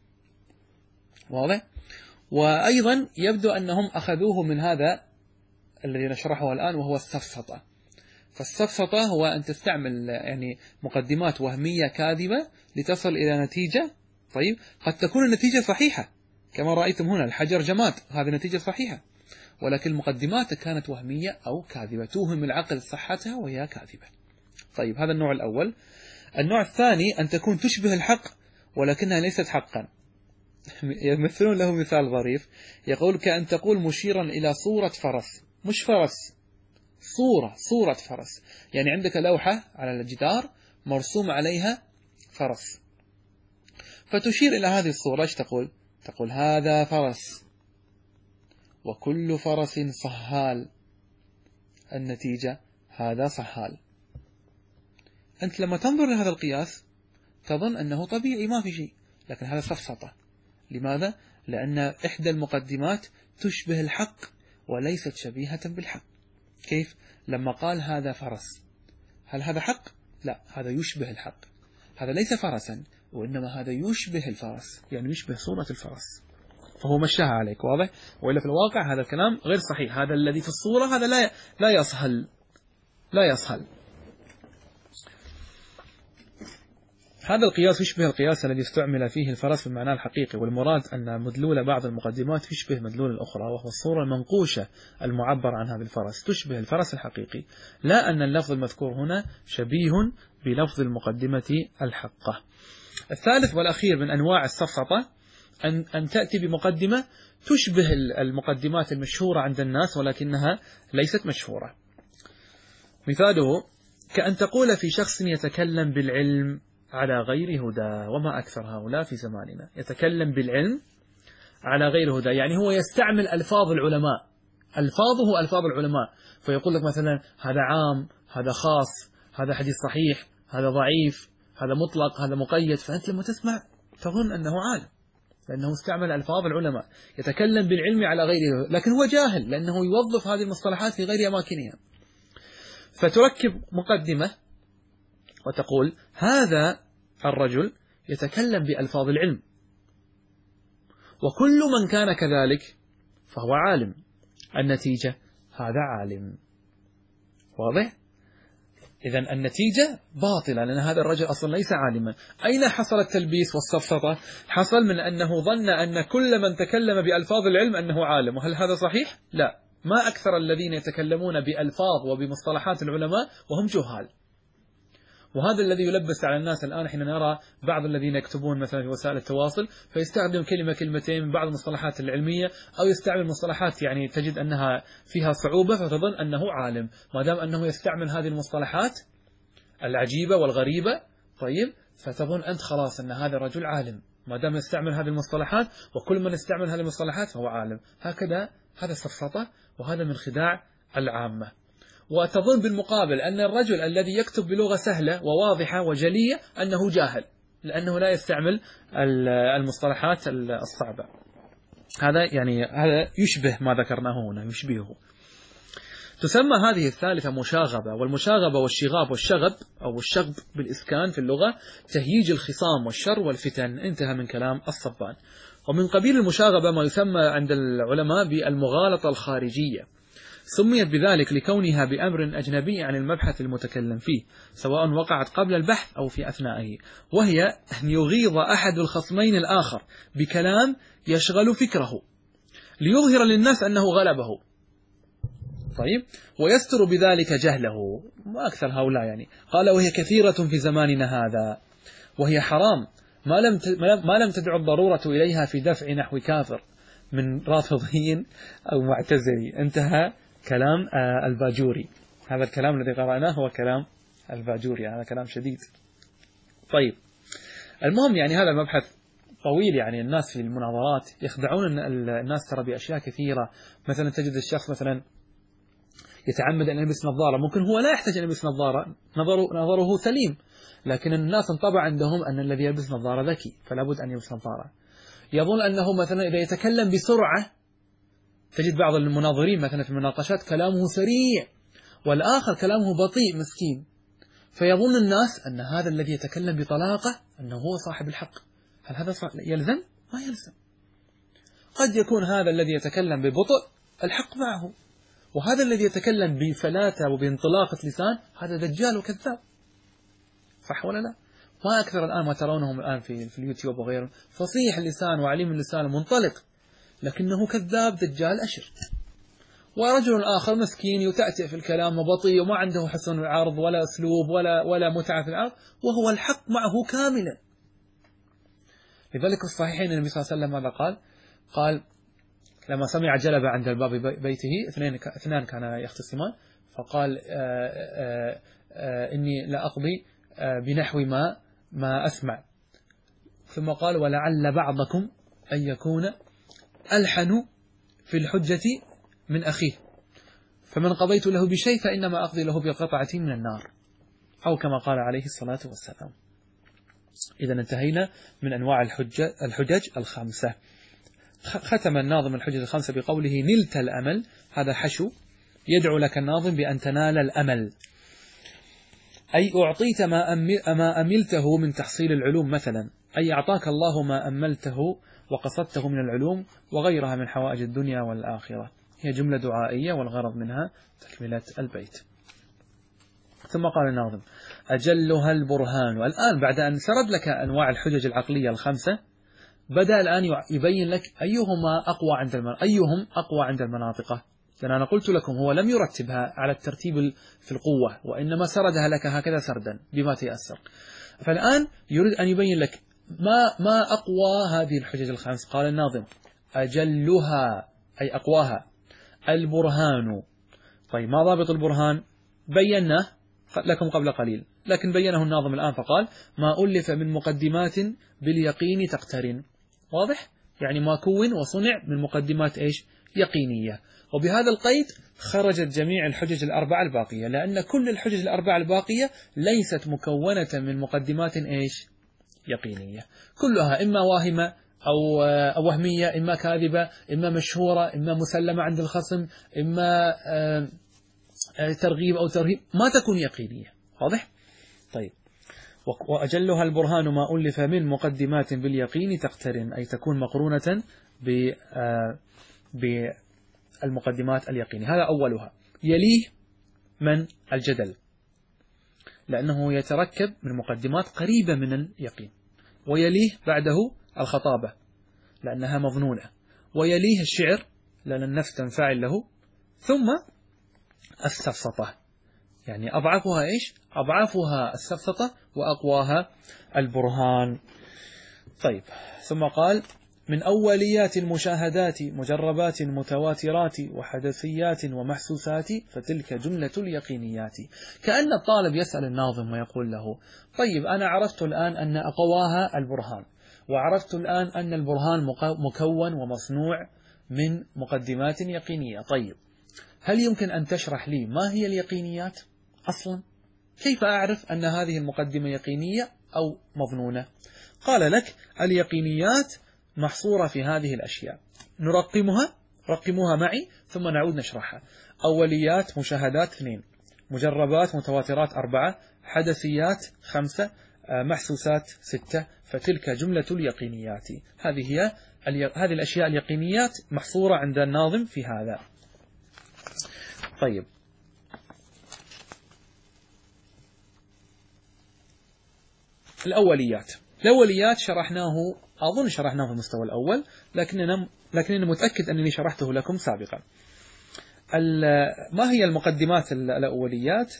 واضح؟ وأيضا يبدو أنهم أخذوه من هذا الذي نشرحه الآن، وهو السفسطة. فالسفسطة هو أن تستعمل يعني مقدمات وهمية كاذبة لتصل إلى نتيجة. طيب، قد تكون النتيجة صحيحة كما رأيتم هنا، الحجر جماد، هذه نتيجة صحيحة، ولكن المقدمات كانت وهمية أو كاذبة، توهم العقل صحتها وهي كاذبة. طيب، هذا النوع الأول. النوع الثاني أن تكون تشبه الحق ولكنها ليست حقا. يمثلون له مثال ظريف، يقول كأن تقول مشيرا إلى صورة فرس، مش فرس، صورة فرس، يعني عندك لوحة على الجدار مرسوم عليها فرس، فتشير إلى هذه الصورة، ايش تقول؟ تقول هذا فرس، وكل فرس صهال. النتيجة هذا صهال. أنت لما تنظر لهذا القياس تظن أنه طبيعي ما في شيء، لكن هذا سفسطة. لماذا؟ لأن إحدى المقدمات تشبه الحق وليست شبيهة بالحق. كيف؟ لما قال هذا فرس، هل هذا حق؟ لا، هذا يشبه الحق. هذا ليس فرسا، وإنما هذا يشبه الفرس، يعني يشبه صورة الفرس، فهو مشاها عليك. واضح؟ وإلا في الواقع هذا الكلام غير صحيح. هذا الذي في الصورة هذا لا يصهل، لا يصهل. هذا القياس يشبه القياس الذي استعمل فيه الفرس بالمعنى الحقيقي، والمراد أن مدلول بعض المقدمات يشبه مدلول الأخرى، وهو الصورة المنقوشة المعبر عنها بالفرس تشبه الفرس الحقيقي، لا أن اللفظ المذكور هنا شبيه بلفظ المقدمة الحقة. الثالث والأخير من أنواع السفسطة أن تأتي بمقدمة تشبه المقدمات المشهورة عند الناس ولكنها ليست مشهورة. مثاله كأن تقول في شخص يتكلم بالعلم على غير هدى، وما أكثر هؤلاء في زماننا، يتكلم بالعلم على غير هدى، يعني هو يستعمل ألفاظ العلماء، ألفاظه ألفاظ العلماء، فيقول لك مثلا هذا عام، هذا خاص، هذا حديث صحيح، هذا ضعيف، هذا مطلق، هذا مقيد. فأنت لما تسمع تظن أنه عالم لأنه استعمل ألفاظ العلماء، يتكلم بالعلم على غيره، لكن هو جاهل لأنه يوظف هذه المصطلحات في غير أماكنها. فتركب مقدمة وتقول هذا الرجل يتكلم بألفاظ العلم، وكل من كان كذلك فهو عالم. النتيجة هذا عالم. واضح؟ إذن النتيجة باطلة، لأن هذا الرجل أصلا ليس عالما. أين حصل التلبيس والسفسطة؟ حصل من أنه ظن أن كل من تكلم بألفاظ العلم أنه عالم، وهل هذا صحيح؟ لا، ما أكثر الذين يتكلمون بألفاظ وبمصطلحات العلماء وهم جهال. وهذا الذي يلبس على الناس الآن حين نرى بعض الذين يكتبون مثلا في وسائل التواصل فيستخدم كلمة كلمتين من بعض المصطلحات العلمية، أو يستعمل مصطلحات يعني تجد أنها فيها صعوبة فتظن أنه عالم، ما دام أنه يستعمل هذه المصطلحات العجيبة والغريبة. طيب، فتظن أنت خلاص أن هذا الرجل عالم ما دام يستعمل هذه المصطلحات، وكل من يستعمل هذه المصطلحات فهو عالم. هكذا هذا سفسطة، وهذا من خداع العامة. وتظن بالمقابل أن الرجل الذي يكتب بلغة سهلة وواضحة وجلية أنه جاهل، لأنه لا يستعمل المصطلحات الصعبة. هذا يشبه ما ذكرناه هنا، يشبهه. تسمى هذه الثالثة مشاغبة، والمشاغبة والشغاب والشغب أو الشغب بالإسكان في اللغة تهييج الخصام والشر والفتن. انتهى من كلام الصبان. ومن قبيل المشاغبة ما يسمى عند العلماء بالمغالطة الخارجية، سميت بذلك لكونها بأمر أجنبي عن المبحث المتكلم فيه، سواء وقعت قبل البحث أو في أثنائه، وهي أن يغيظ أحد الخصمين الآخر بكلام يشغل فكره ليظهر للناس أنه غلبه. طيب، ويستر بذلك جهله. ما أكثر هؤلاء يعني. قال وهي كثيرة في زماننا هذا، وهي حرام ما لم تدع الضرورة إليها في دفع نحو كافر من رافضي أو معتزلي. انتهى كلام الباجوري. هذا الكلام الذي قرأناه هو كلام الباجوري، هذا كلام شديد. طيب، المهم يعني هذا المبحث طويل. يعني الناس في المناظرات يخدعون الناس ترى بأشياء كثيرة. مثلا تجد الشخص مثلا يتعمد أن يلبس نظارة، ممكن هو لا يحتاج أن يلبس نظارة، نظره سليم، لكن الناس انطبع عندهم أن الذي يلبس نظارة ذكي فلا بد أن يلبس نظارة. يظن أنه مثلا إذا يتكلم بسرعة، تجد بعض المناظرين مثلا في المناقشات كلامه سريع والآخر كلامه بطيء مسكين، فيظن الناس أن هذا الذي يتكلم بطلاقة أنه هو صاحب الحق. هل هذا يلزم؟ ما يلزم. قد يكون هذا الذي يتكلم ببطء الحق معه، وهذا الذي يتكلم بفلاتة وبانطلاقة لسان هذا دجال وكذاب. صح ولا لا؟ ما أكثر الآن ما ترونهم الآن في اليوتيوب وغيره، فصيح اللسان وعليم اللسان منطلق، لكنه كذاب دجال أشر. ورجل آخر مسكين يتأتئ في الكلام وبطيء وما عنده حسن العرض ولا أسلوب ولا متعة في العرض، وهو الحق معه كاملا. لذلك في الصحيحين النبي صلى الله عليه وسلم ماذا قال لما سمع جلبة عند الباب بيته، اثنان كانا يختصمان، فقال إني لا أقضي بنحو ما أسمع، ثم قال ولعل بعضكم أن يكون ألحن في الحجة من أخيه، فمن قضيت له بشيء فإنما أقضي له بقطعة من النار، أو كما قال عليه الصلاة والسلام. إذا انتهينا من أنواع الحجج الخمسة. ختم الناظم الحجج الخمسة بقوله نلت الأمل. هذا حشو يدعو لك الناظم بأن تنال الأمل. أي أعطيت ما أملته من تحصيل العلوم مثلا، أي أعطاك الله ما أملته وقصدته من العلوم وغيرها من حوائج الدنيا والآخرة. هي جملة دعائية والغرض منها تكملة البيت. ثم قال الناظم: أجلها البرهان. والآن بعد أن سرد لك أنواع الحجج العقلية الخمسة، بدأ الآن يبين لك أيهم أقوى عند المناطق. لأن أنا قلت لكم هو لم يرتبها على الترتيب في القوة، وإنما سردها لك هكذا سردا بما تيسر. فالآن يريد أن يبين لك ما أقوى هذه الحجج الخمس. قال الناظم: أجلها أي أقواها البرهان. طيب ما ضابط البرهان؟ بيناه لكم قبل قليل، لكن بينه الناظم الآن فقال: ما ألف من مقدمات باليقين تقترن. واضح؟ يعني ما كون وصنع من مقدمات إيش؟ يقينية. وبهذا القيد خرجت جميع الحجج الأربعة الباقية، لأن كل الحجج الأربعة الباقية ليست مكونة من مقدمات إيش؟ يقينية، كلها إما واهمة أو وهمية، إما كاذبة، إما مشهورة، إما مسلمة عند الخصم، إما ترغيب أو ترهيب، ما تكون يقينية. واضح؟ طيب. وأجلها البرهان ما ألف من مقدمات باليقين تقترن، أي تكون مقرونة بالمقدمات اليقينية. هذا أولها. يليه من الجدل، لأنه يتركب من مقدمات قريبة من اليقين. ويليه بعده الخطابة لأنها مظنونة. ويليه الشعر لأن النفس تنفعل له. ثم السفسطة، يعني أضعفها إيش؟ أضعفها السفسطة وأقواها البرهان. طيب. ثم قال: من أوليات المشاهدات مجربات متواترات وحدثيات ومحسوسات فتلك جملة اليقينيات. كأن الطالب يسأل الناظم ويقول له: طيب أنا عرفت الآن أن أقواها البرهان، وعرفت الآن أن البرهان مكون ومصنوع من مقدمات يقينية. طيب هل يمكن أن تشرح لي ما هي اليقينيات أصلا؟ كيف أعرف أن هذه المقدمة يقينية أو مظنونة؟ قال لك: اليقينيات محصورة في هذه الأشياء، رقموها معي ثم نعود نشرحها. أوليات مشاهدات 2، مجربات متواترات 4، حدثيات 5، محسوسات 6، فتلك جملة اليقينيات. هذه الأشياء اليقينيات محصورة عند الناظم في هذا. طيب. الأوليات أظن شرحناه في المستوى الأول، لكنني متأكد أنني شرحته لكم سابقا. ما هي المقدمات الأوليات؟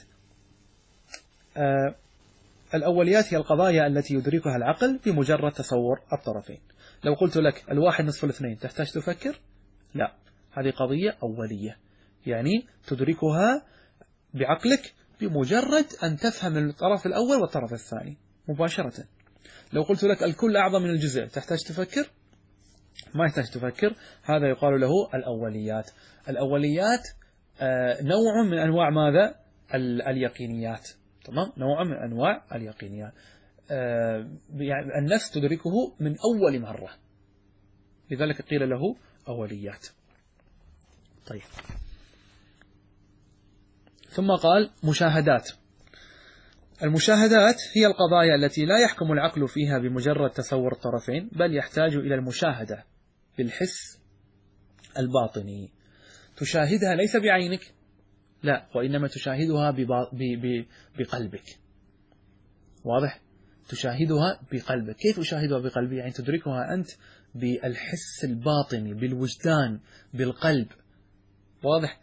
الأوليات هي القضايا التي يدركها العقل بمجرد تصور الطرفين. لو قلت لك 1 نصف 2 تحتاج تفكر؟ لا، هذه قضية أولية، يعني تدركها بعقلك بمجرد أن تفهم الطرف الأول والطرف الثاني مباشرة. لو قلت لك الكل أعظم من الجزء تحتاج تفكر؟ ما يحتاج تفكر. هذا يقال له الأوليات. الأوليات نوع من أنواع ماذا؟ اليقينيات. تمام؟ نوع من أنواع اليقينيات. يعني النفس تدركه من أول مرة، لذلك قيل له أوليات. طيب. ثم قال: مشاهدات. المشاهدات هي القضايا التي لا يحكم العقل فيها بمجرد تصور الطرفين، بل يحتاج إلى المشاهدة بالحس الباطني. تشاهدها ليس بعينك، لا، وإنما تشاهدها بقلبك. واضح؟ تشاهدها بقلبك. كيف أشاهدها بقلبي؟ يعني تدركها أنت بالحس الباطني، بالوجدان، بالقلب. واضح؟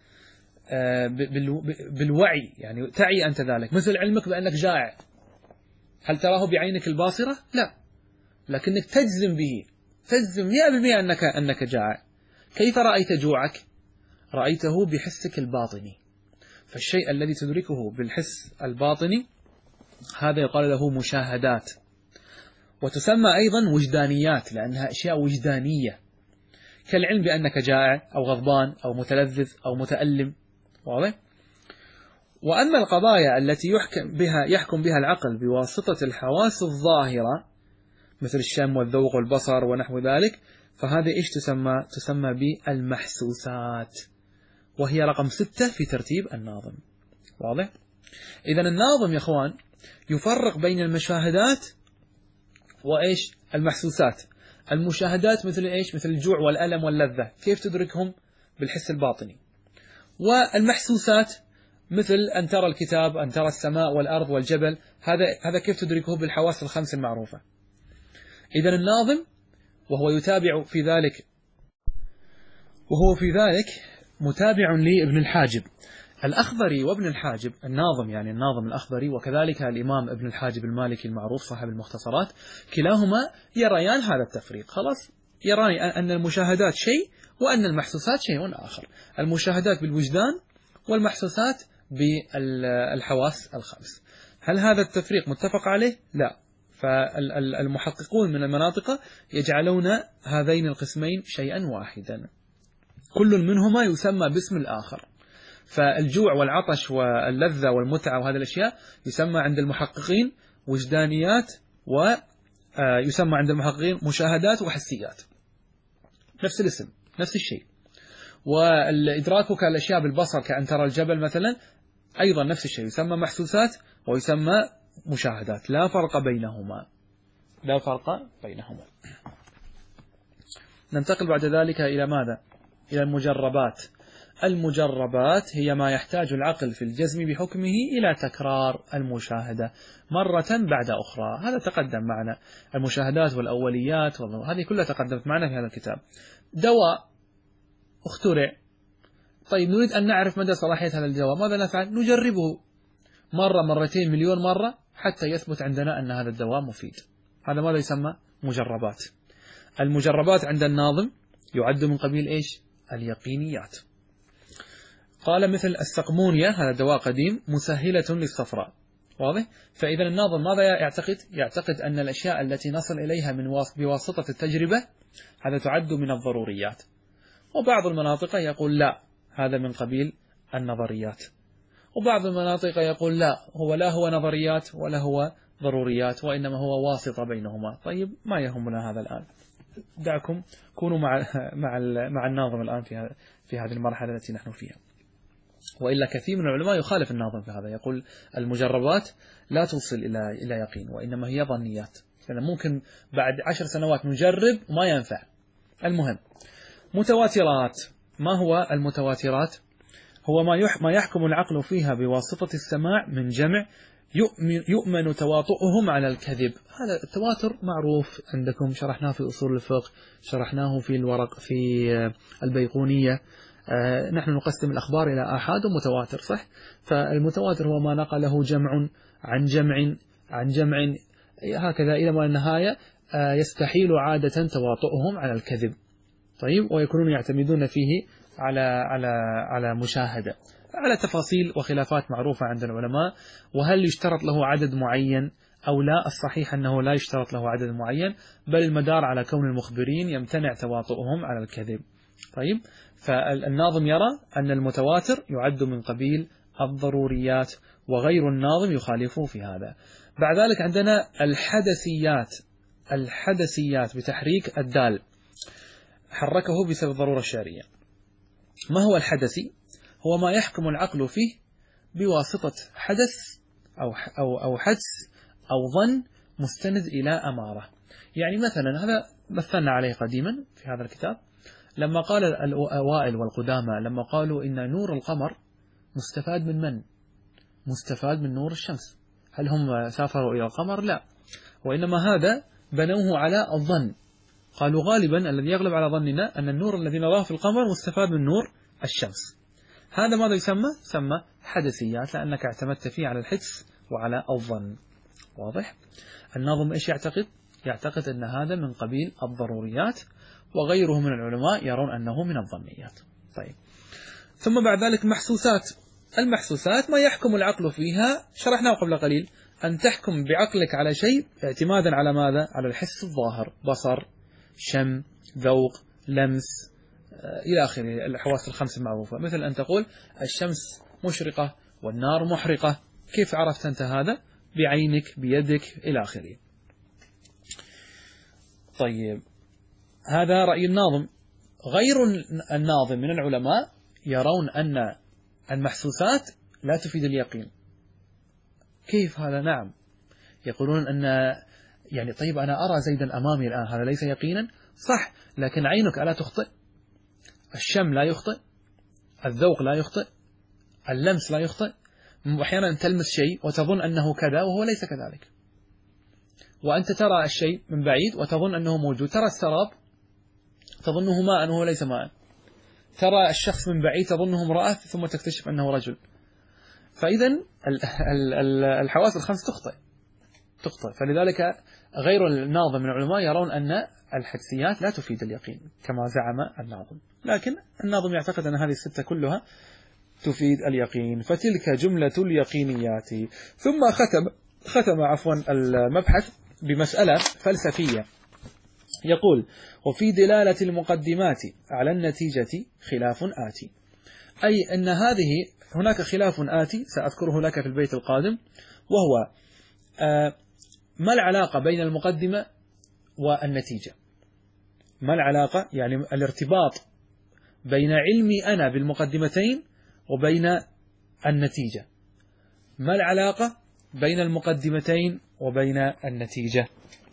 بالوعي، يعني تعي أنت ذلك، مثل علمك بأنك جائع. هل تراه بعينك الباصرة؟ لا، لكنك تجزم به، تجزم 100% أنك جائع. كيف رأيت جوعك؟ رأيته بحسك الباطني. فالشيء الذي تدركه بالحس الباطني هذا يقال له مشاهدات. وتسمى أيضا وجدانيات، لأنها أشياء وجدانية، كالعلم بأنك جائع أو غضبان أو متلذذ أو متألم. واضح؟ وأما القضايا التي يحكم بها العقل بواسطة الحواس الظاهرة مثل الشم والذوق والبصر ونحو ذلك، فهذه إيش تسمى بالمحسوسات، وهي رقم 6 في ترتيب الناظم. واضح؟ إذا الناظم يا أخوان يفرق بين المشاهدات وإيش المحسوسات. المشاهدات مثل إيش؟ مثل الجوع والألم واللذة، كيف تدركهم؟ بالحس الباطني. والمحسوسات مثل أن ترى الكتاب، أن ترى السماء والأرض والجبل، هذا كيف تدركه؟ بالحواس الخمس المعروفة. إذا الناظم وهو يتابع في ذلك، متابع لابن الحاجب الأخضري وابن الحاجب. الناظم يعني الناظم الأخضري، وكذلك الإمام ابن الحاجب المالكي المعروف صاحب المختصرات، كلاهما يريان هذا التفريق. خلاص، يران أن المشاهدات شيء وأن المحسوسات شيء آخر. المشاهدات بالوجدان والمحسوسات بالحواس الخمس. هل هذا التفريق متفق عليه؟ لا. فالمحققون من المناطق يجعلون هذين القسمين شيئا واحدا، كل منهما يسمى باسم الآخر. فالجوع والعطش واللذة والمتعة وهذه الأشياء يسمى عند المحققين وجدانيات، ويسمى عند المحققين مشاهدات وحسيات، نفس الاسم نفس الشيء. والإدراكك الأشياء بالبصر كأن ترى الجبل مثلا أيضا نفس الشيء، يسمى محسوسات ويسمى مشاهدات، لا فرق بينهما. ننتقل بعد ذلك إلى ماذا؟ إلى المجربات. المجربات هي ما يحتاج العقل في الجزم بحكمه إلى تكرار المشاهدة مرة بعد أخرى. هذا تقدم معنا، المشاهدات والأوليات هذه كلها تقدمت معنا في هذا الكتاب. دواء اخترع، طيب نريد أن نعرف مدى صلاحية هذا الدواء، ماذا نفعل؟ نجربه مرة مرتين مليون مرة حتى يثبت عندنا أن هذا الدواء مفيد. هذا ماذا يسمى؟ مجربات. المجربات عند الناظم يعد من قبيل إيش؟ اليقينيات. قال مثل السقمونيا، هذا دواء قديم، مسهلة للصفراء. واضح؟ فإذا الناظم ماذا يعتقد؟ يعتقد أن الأشياء التي نصل إليها بواسطة التجربة هذا تعد من الضروريات. وبعض المناطق يقول لا، هذا من قبيل النظريات. وبعض المناطق يقول لا، لا هو نظريات ولا هو ضروريات، وإنما هو واسطة بينهما. طيب ما يهمنا هذا الآن، دعكم كونوا مع الناظم الآن في هذه المرحلة التي نحن فيها. وإلا كثير من العلماء يخالف الناظم في هذا، يقول المجربات لا توصل إلى يقين، وإنما هي ظنيات، لأن ممكن بعد 10 سنوات نجرب وما ينفع. المهم، متواترات. ما هو المتواترات؟ هو ما يحكم العقل فيها بواسطة السماع من جمع يؤمن تواطؤهم على الكذب. هذا التواتر معروف عندكم، شرحناه في أصول الفقه، شرحناه في البيقونية. نحن نقسم الأخبار إلى آحاد ومتواتر، صح؟ فالمتواتر هو ما نقله جمع عن جمع عن جمع هكذا إلى ما النهاية، يستحيل عادة تواطؤهم على الكذب. طيب، ويكونون يعتمدون فيه على مشاهدة، على تفاصيل وخلافات معروفة عند العلماء. وهل يشترط له عدد معين أو لا؟ الصحيح أنه لا يشترط له عدد معين، بل المدار على كون المخبرين يمتنع تواطؤهم على الكذب. طيب، فالناظم يرى أن المتواتر يعد من قبيل الضروريات، وغير الناظم يخالفه في هذا. بعد ذلك عندنا الحدثيات بتحريك الدال، حركه بسبب الضرورة الشعرية. ما هو الحدثي؟ هو ما يحكم العقل فيه بواسطة حدث أو حدس أو ظن مستند إلى أمارة. يعني مثلا هذا مثلنا عليه قديما في هذا الكتاب، لما قال الأوائل والقدامى لما قالوا إن نور القمر مستفاد من مستفاد من نور الشمس. هل هم سافروا إلى القمر؟ لا، وإنما هذا بنوه على الظن. قالوا غالبا الذي يغلب على ظننا أن النور الذي نراه في القمر مستفاد من نور الشمس. هذا ماذا يسمى حدثيات، لأنك اعتمدت فيه على الحدس وعلى الظن. واضح؟ الناظم إيش يعتقد أن هذا من قبيل الضروريات، وغيره من العلماء يرون أنه من الظنيات. طيب، ثم بعد ذلك المحسوسات ما يحكم العقل فيها، شرحناه قبل قليل، أن تحكم بعقلك على شيء اعتمادا على ماذا؟ على الحس الظاهر، بصر، شم، ذوق، لمس، إلى آخره، الحواس الخمس المعروفة. مثل أن تقول الشمس مشرقة والنار محرقة، كيف عرفت أنت هذا؟ بعينك، بيدك، إلى آخره. طيب، هذا رأي الناظم. غير الناظم من العلماء يرون أن المحسوسات لا تفيد اليقين، كيف هذا؟ نعم، يقولون أن يعني طيب أنا أرى زيدا أمامي الآن، هذا ليس يقينا؟ صح، لكن عينك ألا تخطئ؟ الشم لا يخطئ، الذوق لا يخطئ، اللمس لا يخطئ. أحيانا تلمس شيء وتظن أنه كذا وهو ليس كذلك، وأنت ترى الشيء من بعيد وتظن أنه موجود. ترى السراب تظنه ماء وهو ليس ماء، ترى الشخص من بعيد تظنه امرأة ثم تكتشف أنه رجل. فإذا الحواس الخمس تخطئ. فلذلك غير الناظم من العلماء يرون أن الحدسيات لا تفيد اليقين كما زعم الناظم، لكن الناظم يعتقد أن هذه الستة كلها تفيد اليقين. فتلك جملة اليقينيات. ثم ختم المبحث بمسألة فلسفية، يقول: وفي دلالة المقدمات على النتيجة خلاف آتي. أي أن هناك خلاف آتي سأذكره لك في البيت القادم، وهو ما العلاقة بين المقدمة والنتيجة؟ ما العلاقة؟ يعني الارتباط بين علمي أنا بالمقدمتين وبين النتيجة. ما العلاقة بين المقدمتين وبين النتيجة؟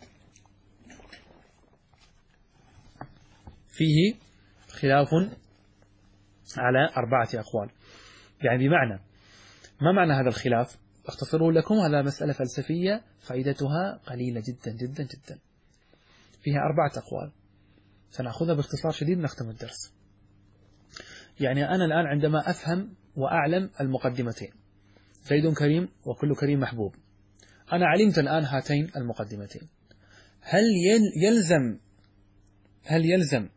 فيه خلاف على 4 أقوال. يعني بمعنى، ما معنى هذا الخلاف؟ أختصره لكم، هذا مسألة فلسفية فائدتها قليلة جدا جدا جدا، فيها 4 أقوال، سنأخذها باختصار شديد نختم الدرس. يعني أنا الآن عندما أفهم وأعلم المقدمتين، زيد كريم وكل كريم محبوب، أنا علمت الآن هاتين المقدمتين، هل يلزم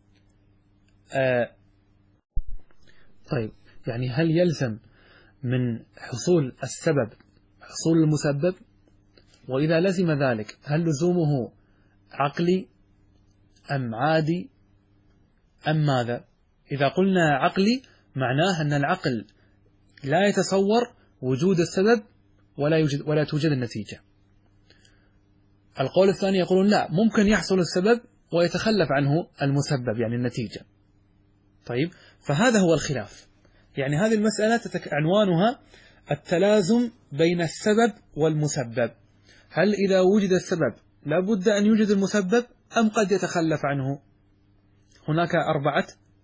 طيب، يعني هل يلزم من حصول السبب حصول المسبب؟ وإذا لزم ذلك هل لزومه عقلي أم عادي أم ماذا؟ إذا قلنا عقلي معناه أن العقل لا يتصور وجود السبب ولا توجد النتيجة. القول الثاني يقولون لا، ممكن يحصل السبب ويتخلف عنه المسبب يعني النتيجة. طيب، فهذا هو الخلاف. يعني هذه المسألة عنوانها التلازم بين السبب والمسبب. هل إذا وجد السبب لابد أن يوجد المسبب أم قد يتخلف عنه؟ هناك 4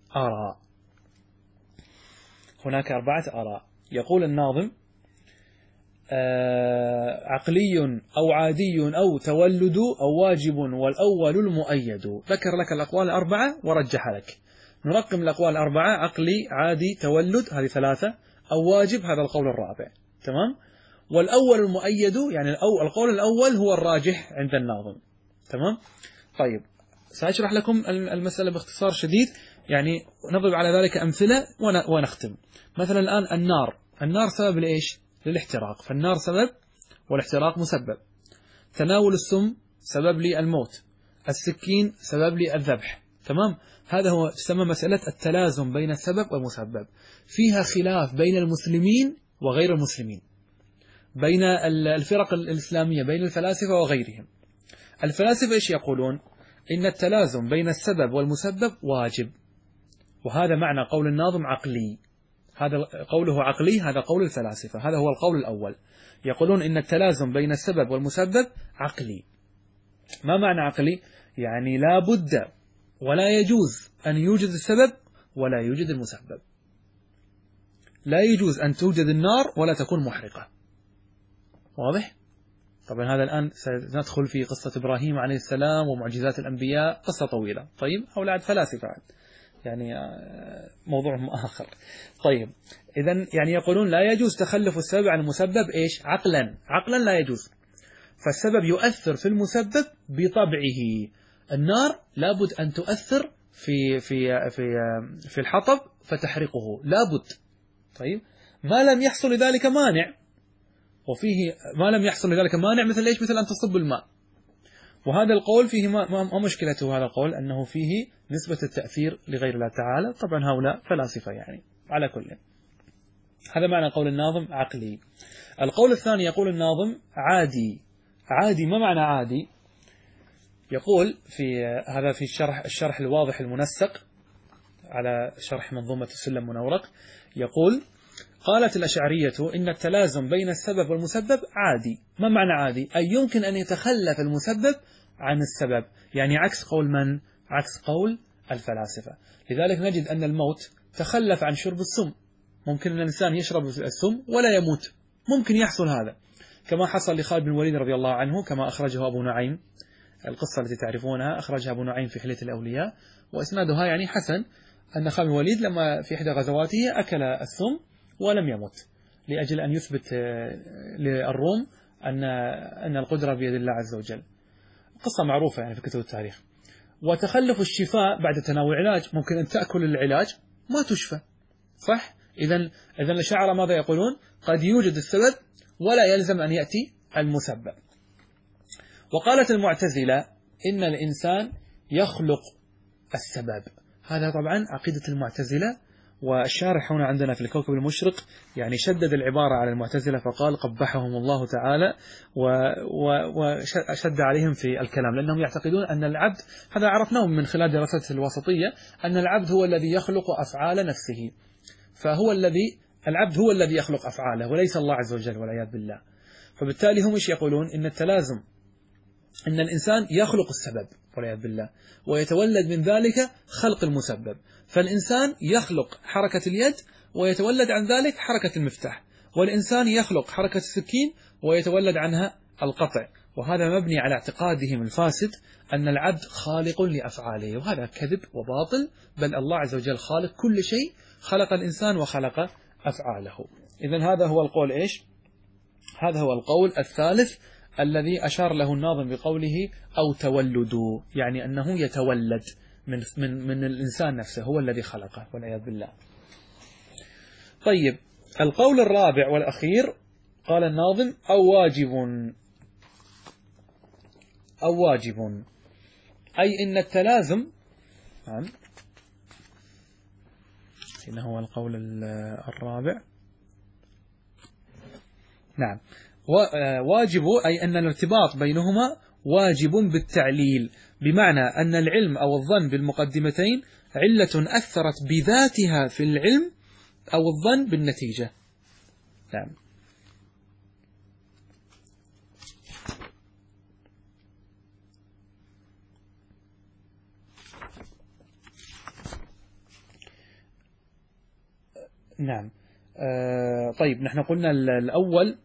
آراء. يقول الناظم: عقلي أو عادي أو تولد أو واجب والأول المؤيد. ذكر لك الأقوال 4 ورجح لك. نرقم الأقوال 4: عقلي، عادي، تولد، هذه 3، أو واجب، هذا القول الرابع. تمام؟ والأول المؤيد، يعني القول الأول هو الراجح عند الناظم. تمام؟ طيب، سأشرح لكم المسألة باختصار شديد، يعني نضرب على ذلك أمثلة ونختم. مثلا الآن النار سبب لإيش؟ للاحتراق، فالنار سبب والاحتراق مسبب. تناول السم سبب للموت، السكين سبب للذبح. تمام؟ هذا هو تسمى مسألة التلازم بين السبب والمسبب. فيها خلاف بين المسلمين وغير المسلمين، بين الفرق الإسلامية، بين الفلاسفة وغيرهم. الفلاسفة إيش يقولون؟ إن التلازم بين السبب والمسبب واجب، وهذا معنى قول الناظم عقلي. هذا قوله عقلي، هذا قول الفلاسفة، هذا هو القول الأول. يقولون إن التلازم بين السبب والمسبب عقلي. ما معنى عقلي؟ يعني لا بد ولا يجوز أن يوجد السبب ولا يوجد المسبب. لا يجوز أن توجد النار ولا تكون محرقة. واضح؟ طبعا هذا الآن سندخل في قصة إبراهيم عليه السلام ومعجزات الأنبياء، قصة طويلة. طيب، أولاد فلاسفة يعني موضوع آخر. طيب، إذن يعني يقولون لا يجوز تخلف السبب عن المسبب إيش؟ عقلا لا يجوز. فالسبب يؤثر في المسبب بطبعه. النار لابد أن تؤثر في الحطب فتحرقه، لابد. طيب، ما لم يحصل لذلك مانع، وفيه ما لم يحصل لذلك مانع مثل إيش؟ مثل أن تصب الماء. وهذا القول فيه ما مشكلته، هذا القول أنه فيه نسبة التأثير لغير الله تعالى. طبعا هؤلاء فلاسفة يعني. على كل، هذا معنى قول الناظم عقلي. القول الثاني يقول الناظم عادي. ما معنى عادي؟ يقول هذا في الشرح الواضح المنسق على شرح منظومة السلم منورق، يقول: قالت الأشعرية إن التلازم بين السبب والمسبب عادي. ما معنى عادي؟ أي يمكن أن يتخلف المسبب عن السبب، يعني عكس قول من؟ عكس قول الفلاسفة. لذلك نجد أن الموت تخلف عن شرب السم، ممكن أن الإنسان يشرب السم ولا يموت، ممكن يحصل هذا، كما حصل لخالد بن الوليد رضي الله عنه، كما أخرجه أبو نعيم، القصة التي تعرفونها أخرجها أبو نعيم في حلية الأولياء وإسنادها يعني حسن، أن خالد بن الوليد لما في إحدى غزواته أكل السم ولم يمت، لأجل أن يثبت للروم أن القدرة بيد الله عز وجل. قصة معروفة يعني في كتب التاريخ. وتخلف الشفاء بعد تناول العلاج، ممكن أن تأكل العلاج ما تشفى، صح؟ إذن الأشاعرة ماذا يقولون؟ قد يوجد السبب ولا يلزم أن يأتي المسبب. وقالت المعتزلة إن الإنسان يخلق السبب. هذا طبعا عقيدة المعتزلة، والشارح هنا عندنا في الكوكب المشرق يعني شدد العبارة على المعتزلة فقال قبحهم الله تعالى، وشد عليهم في الكلام، لأنهم يعتقدون أن العبد، هذا عرفناه من خلال دراسة الوسطية، أن العبد هو الذي يخلق أفعال نفسه، العبد هو الذي يخلق أفعاله وليس الله عز وجل والعياذ بالله. فبالتالي هم ايش يقولون؟ إن التلازم أن الإنسان يخلق السبب والعياذ بالله، ويتولد من ذلك خلق المسبب. فالإنسان يخلق حركة اليد ويتولد عن ذلك حركة المفتاح، والإنسان يخلق حركة السكين ويتولد عنها القطع. وهذا مبني على اعتقادهم الفاسد أن العبد خالق لأفعاله، وهذا كذب وباطل، بل الله عز وجل خالق كل شيء، خلق الإنسان وخلق أفعاله. إذن هذا هو القول إيش؟ هذا هو القول الثالث الذي أشار له الناظم بقوله أو تولدوا، يعني أنه يتولد من الإنسان نفسه، هو الذي خلقه والعياذ بالله. طيب، القول الرابع والأخير قال الناظم أو واجب، أي إن التلازم، إنه هو القول الرابع، نعم، واجب أي أن الارتباط بينهما واجب بالتعليل، بمعنى أن العلم أو الظن بالمقدمتين علة أثرت بذاتها في العلم أو الظن بالنتيجة. نعم. نعم. طيب، نحن قلنا الأول،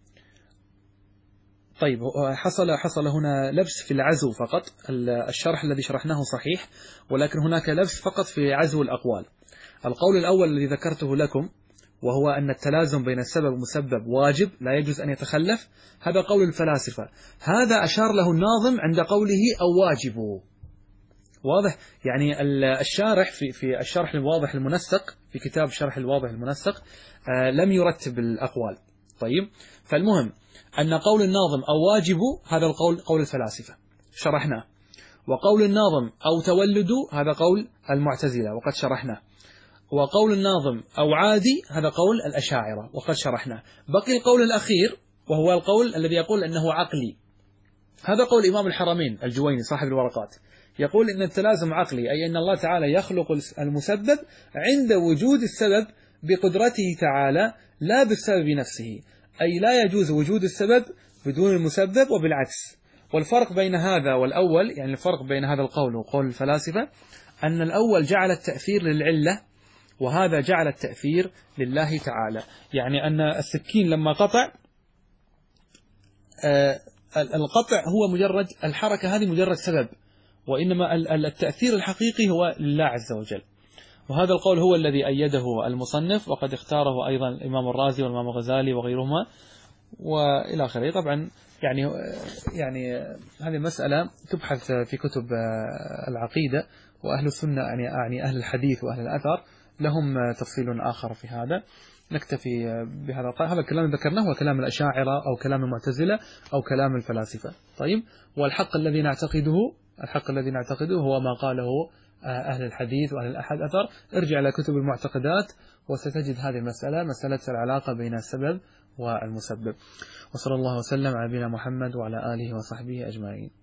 طيب حصل هنا لبس في العزو فقط، الشرح الذي شرحناه صحيح، ولكن هناك لبس فقط في عزو الأقوال. القول الأول الذي ذكرته لكم، وهو أن التلازم بين السبب والمسبب واجب لا يجوز أن يتخلف، هذا قول الفلاسفة، هذا أشار له الناظم عند قوله أو واجب. واضح؟ يعني الشارح في الشرح الواضح المنسق، في كتاب شرح الواضح المنسق، لم يرتب الأقوال. طيب، فالمهم أن قول الناظم أو واجب هذا القول قول الفلاسفة شرحناه، وقول الناظم أو تولدوا هذا قول المعتزلة وقد شرحناه، وقول الناظم أو عادي هذا قول الأشاعرة وقد شرحناه. بقي القول الأخير وهو القول الذي يقول أنه عقلي، هذا قول إمام الحرمين الجويني صاحب الورقات، يقول إن التلازم عقلي، أي أن الله تعالى يخلق المسبب عند وجود السبب بقدرته تعالى لا بالسبب نفسه، أي لا يجوز وجود السبب بدون المسبب وبالعكس. والفرق بين هذا والأول، يعني الفرق بين هذا القول وقول الفلاسفة، أن الأول جعل التأثير للعلة وهذا جعل التأثير لله تعالى، يعني أن السكين لما قطع، القطع هو مجرد الحركة، هذه مجرد سبب، وإنما التأثير الحقيقي هو لله عز وجل. وهذا القول هو الذي أيده المصنف، وقد اختاره أيضا الإمام الرازي والإمام الغزالي وغيرهما وإلى آخره. طبعا يعني هذه المسألة تبحث في كتب العقيدة، وأهل السنة يعني أهل الحديث وأهل الأثر لهم تفصيل آخر في هذا. نكتفي بهذا. هذا الكلام ذكرناه هو كلام الأشاعرة أو كلام المعتزلة أو كلام الفلاسفة. طيب، والحق الذي نعتقده هو ما قاله أهل الحديث وأهل الأثر. ارجع إلى كتب المعتقدات وستجد هذه المسألة، مسألة العلاقة بين السبب والمسبب. وصلى الله وسلم على نبينا محمد وعلى آله وصحبه أجمعين.